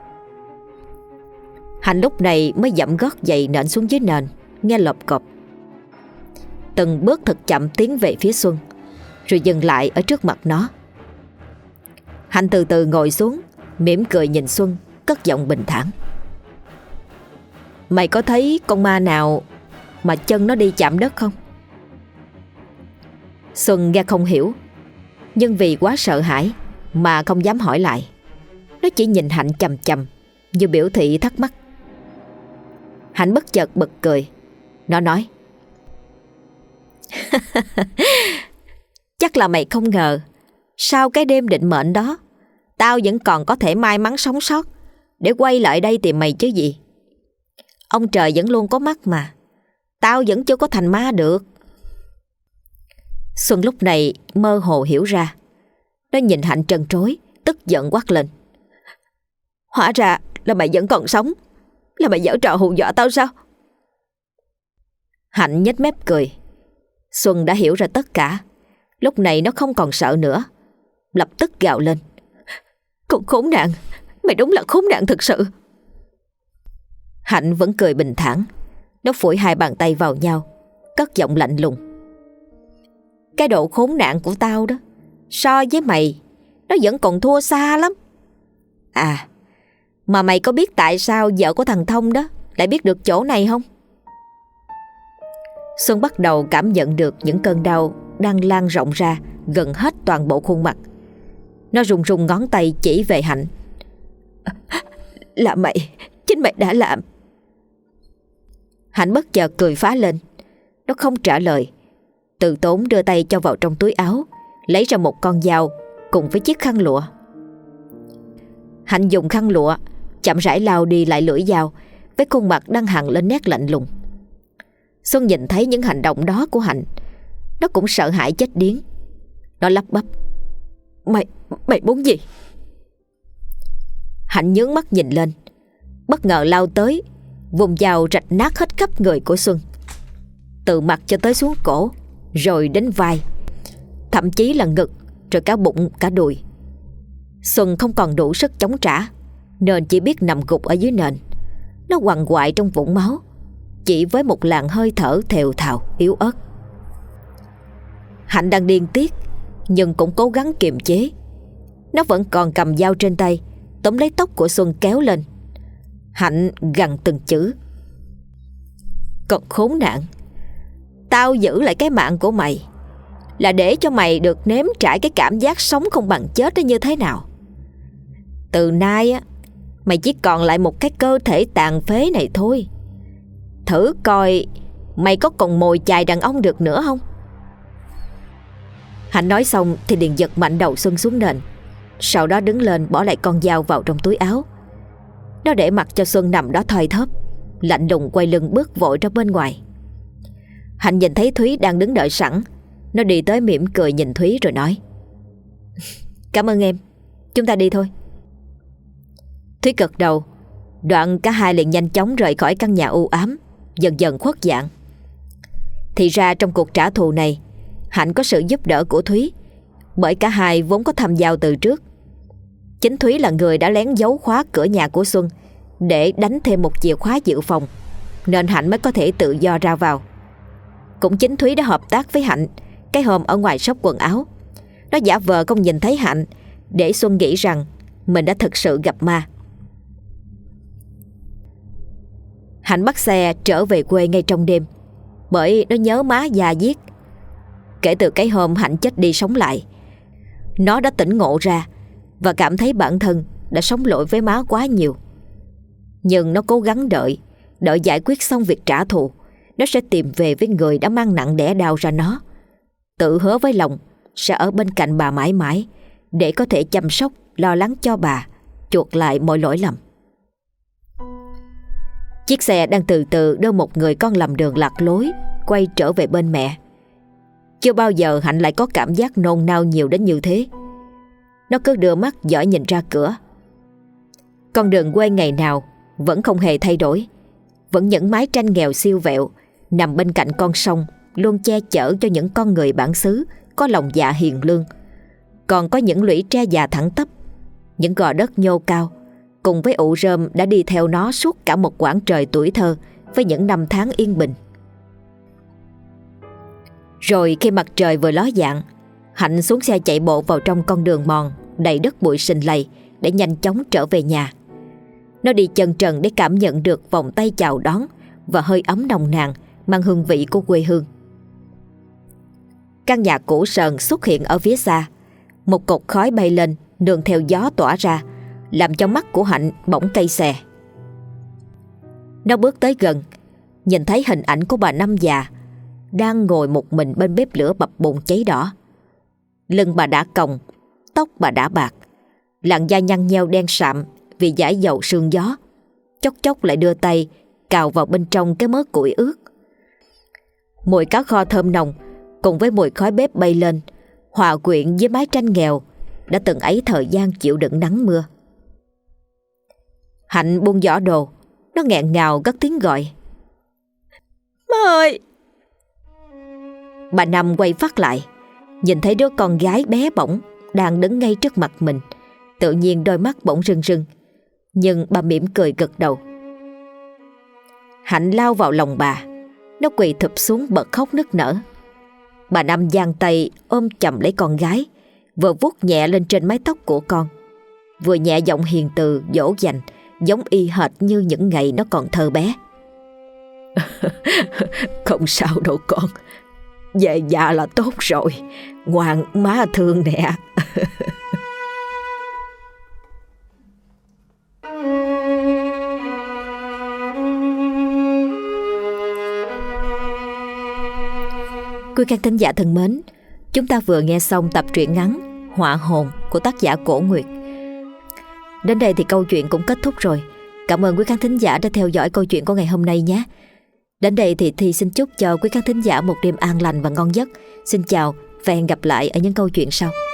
Hạnh lúc này mới dậm gót giày nện xuống dưới nền, nghe lộp cộp. Từng bước thật chậm tiến về phía Xuân, rồi dừng lại ở trước mặt nó. Hạnh từ từ ngồi xuống, mỉm cười nhìn Xuân, cất giọng bình thản. Mày có thấy con ma nào mà chân nó đi chạm đất không? Xuân nghe không hiểu, nhưng vì quá sợ hãi mà không dám hỏi lại. Nó chỉ nhìn Hạnh chằm chằm như biểu thị thắc mắc. Hạnh bất chợt bật cười. Nó nói: Chắc là mày không ngờ sau cái đêm định mệnh đó, tao vẫn còn có thể may mắn sống sót để quay lại đây tìm mày chứ gì. Ông trời vẫn luôn có mắt mà, tao vẫn chưa có thành ma được. Xuân lúc này mơ hồ hiểu ra. Nó nhìn Hạnh trân trối, tức giận quát lên: Hóa ra là mày vẫn còn sống, là mày giở trò hù dọa tao sao? Hạnh nhếch mép cười. Xuân đã hiểu ra tất cả. Lúc này nó không còn sợ nữa, lập tức gào lên: Con khốn nạn, mày đúng là khốn nạn thực sự. Hạnh vẫn cười bình thản. Nó phủi hai bàn tay vào nhau, cất giọng lạnh lùng: Cái độ khốn nạn của tao đó, so với mày, nó vẫn còn thua xa lắm. À, mà mày có biết tại sao vợ của thằng Thông đó lại biết được chỗ này không? Xuân bắt đầu cảm nhận được những cơn đau đang lan rộng ra gần hết toàn bộ khuôn mặt. Nó run run ngón tay chỉ về Hạnh: Là mày, chính mày đã làm. Hạnh bất chợt cười phá lên. Nó không trả lời, từ tốn đưa tay cho vào trong túi áo, lấy ra một con dao cùng với chiếc khăn lụa. Hạnh dùng khăn lụa chậm rãi lau đi lại lưỡi dao, với khuôn mặt đang hằn lên nét lạnh lùng. Xuân nhìn thấy những hành động đó của Hạnh, nó cũng sợ hãi chết điếng. Nó lắp bắp: Mày muốn gì? Hạnh nhướng mắt nhìn lên, bất ngờ lao tới, vùng dao rạch nát hết khắp người của Xuân, từ mặt cho tới xuống cổ, rồi đến vai, thậm chí là ngực, rồi cả bụng, cả đùi. Xuân không còn đủ sức chống trả, nên chỉ biết nằm gục ở dưới nền. Nó quằn quại trong vũng máu, chỉ với một làn hơi thở thều thào yếu ớt. Hạnh đang điên tiết, nhưng cũng cố gắng kiềm chế. Nó vẫn còn cầm dao trên tay, tóm lấy tóc của Xuân kéo lên. Hạnh gằn từng chữ: Còn khốn nạn, tao giữ lại cái mạng của mày là để cho mày được nếm trải cái cảm giác sống không bằng chết đó như thế nào. Từ nay á, mày chỉ còn lại một cái cơ thể tàn phế này thôi. Thử coi mày có còn mồi chài đàn ông được nữa không? Hạnh nói xong thì liền giật mạnh đầu Xuân xuống nền, sau đó đứng lên bỏ lại con dao vào trong túi áo. Nó để mặc cho Xuân nằm đó thoi thóp, lạnh lùng quay lưng bước vội ra bên ngoài. Hạnh nhìn thấy Thúy đang đứng đợi sẵn. Nó đi tới mỉm cười nhìn Thúy rồi nói: Cảm ơn em, chúng ta đi thôi. Thúy gật đầu. Đoạn cả hai liền nhanh chóng rời khỏi căn nhà u ám, dần dần khuất dạng. Thì ra trong cuộc trả thù này, Hạnh có sự giúp đỡ của Thúy, bởi cả hai vốn có thăm giao từ trước. Chính Thúy là người đã lén giấu khóa cửa nhà của Xuân để đánh thêm một chìa khóa dự phòng, nên Hạnh mới có thể tự do ra vào. Cũng chính Thúy đã hợp tác với Hạnh cái hôm ở ngoài shop quần áo. Nó giả vờ không nhìn thấy Hạnh để Xuân nghĩ rằng mình đã thực sự gặp ma. Hạnh bắt xe trở về quê ngay trong đêm, bởi nó nhớ má già giết. Kể từ cái hôm Hạnh chết đi sống lại, nó đã tỉnh ngộ ra và cảm thấy bản thân đã sống lỗi với má quá nhiều. Nhưng nó cố gắng đợi giải quyết xong việc trả thù, nó sẽ tìm về với người đã mang nặng đẻ đau ra nó. Tự hứa với lòng sẽ ở bên cạnh bà mãi mãi, để có thể chăm sóc, lo lắng cho bà, chuộc lại mọi lỗi lầm. Chiếc xe đang từ từ đưa một người con lầm đường lạc lối quay trở về bên mẹ. Chưa bao giờ Hạnh lại có cảm giác nôn nao nhiều đến như thế. Nó cứ đưa mắt dõi nhìn ra cửa. Con đường quê ngày nào vẫn không hề thay đổi, vẫn những mái tranh nghèo siêu vẹo nằm bên cạnh con sông, luôn che chở cho những con người bản xứ có lòng dạ hiền lương. Còn có những lũy tre già thẳng tắp, những gò đất nhô cao, cùng với ụ rơm đã đi theo nó suốt cả một quãng trời tuổi thơ với những năm tháng yên bình. Rồi khi mặt trời vừa ló dạng, Hạnh xuống xe chạy bộ vào trong con đường mòn đầy đất bụi sình lầy để nhanh chóng trở về nhà. Nó đi chân trần để cảm nhận được vòng tay chào đón và hơi ấm nồng nàn mang hương vị của quê hương. Căn nhà cũ sờn xuất hiện ở phía xa. Một cột khói bay lên nương theo gió tỏa ra, làm cho mắt của Hạnh bỗng cay xè. Nó bước tới gần, nhìn thấy hình ảnh của bà Năm già đang ngồi một mình bên bếp lửa bập bùng cháy đỏ. Lưng bà đã còng, tóc bà đã bạc, làn da nhăn nheo đen sạm vì dãi dầu sương gió. Chốc chốc lại đưa tay cào vào bên trong cái mớ củi ướt. Mùi cá kho thơm nồng cùng với mùi khói bếp bay lên, hòa quyện với mái tranh nghèo đã từng ấy thời gian chịu đựng nắng mưa. Hạnh buông giỏ đồ, nó nghẹn ngào cất tiếng gọi: "Má ơi!" Bà Năm quay phát lại, nhìn thấy đứa con gái bé bỏng đang đứng ngay trước mặt mình. Tự nhiên đôi mắt bỗng rưng rưng, nhưng bà mỉm cười gật đầu. Hạnh lao vào lòng bà, nó quỳ thụp xuống bật khóc nức nở. Bà Năm giang tay ôm chầm lấy con gái, vừa vuốt nhẹ lên trên mái tóc của con, vừa nhẹ giọng hiền từ dỗ dành, giống y hệt như những ngày nó còn thơ bé. "Không sao đâu con, về nhà là tốt rồi, ngoan má thương nè." Quý khán thính giả thân mến, chúng ta vừa nghe xong tập truyện ngắn Họa hồn của tác giả Cổ Nguyệt. Đến đây thì câu chuyện cũng kết thúc rồi. Cảm ơn quý khán thính giả đã theo dõi câu chuyện của ngày hôm nay nhé. Đến đây thì Thi xin chúc cho quý khán thính giả một đêm an lành và ngon giấc. Xin chào và hẹn gặp lại ở những câu chuyện sau.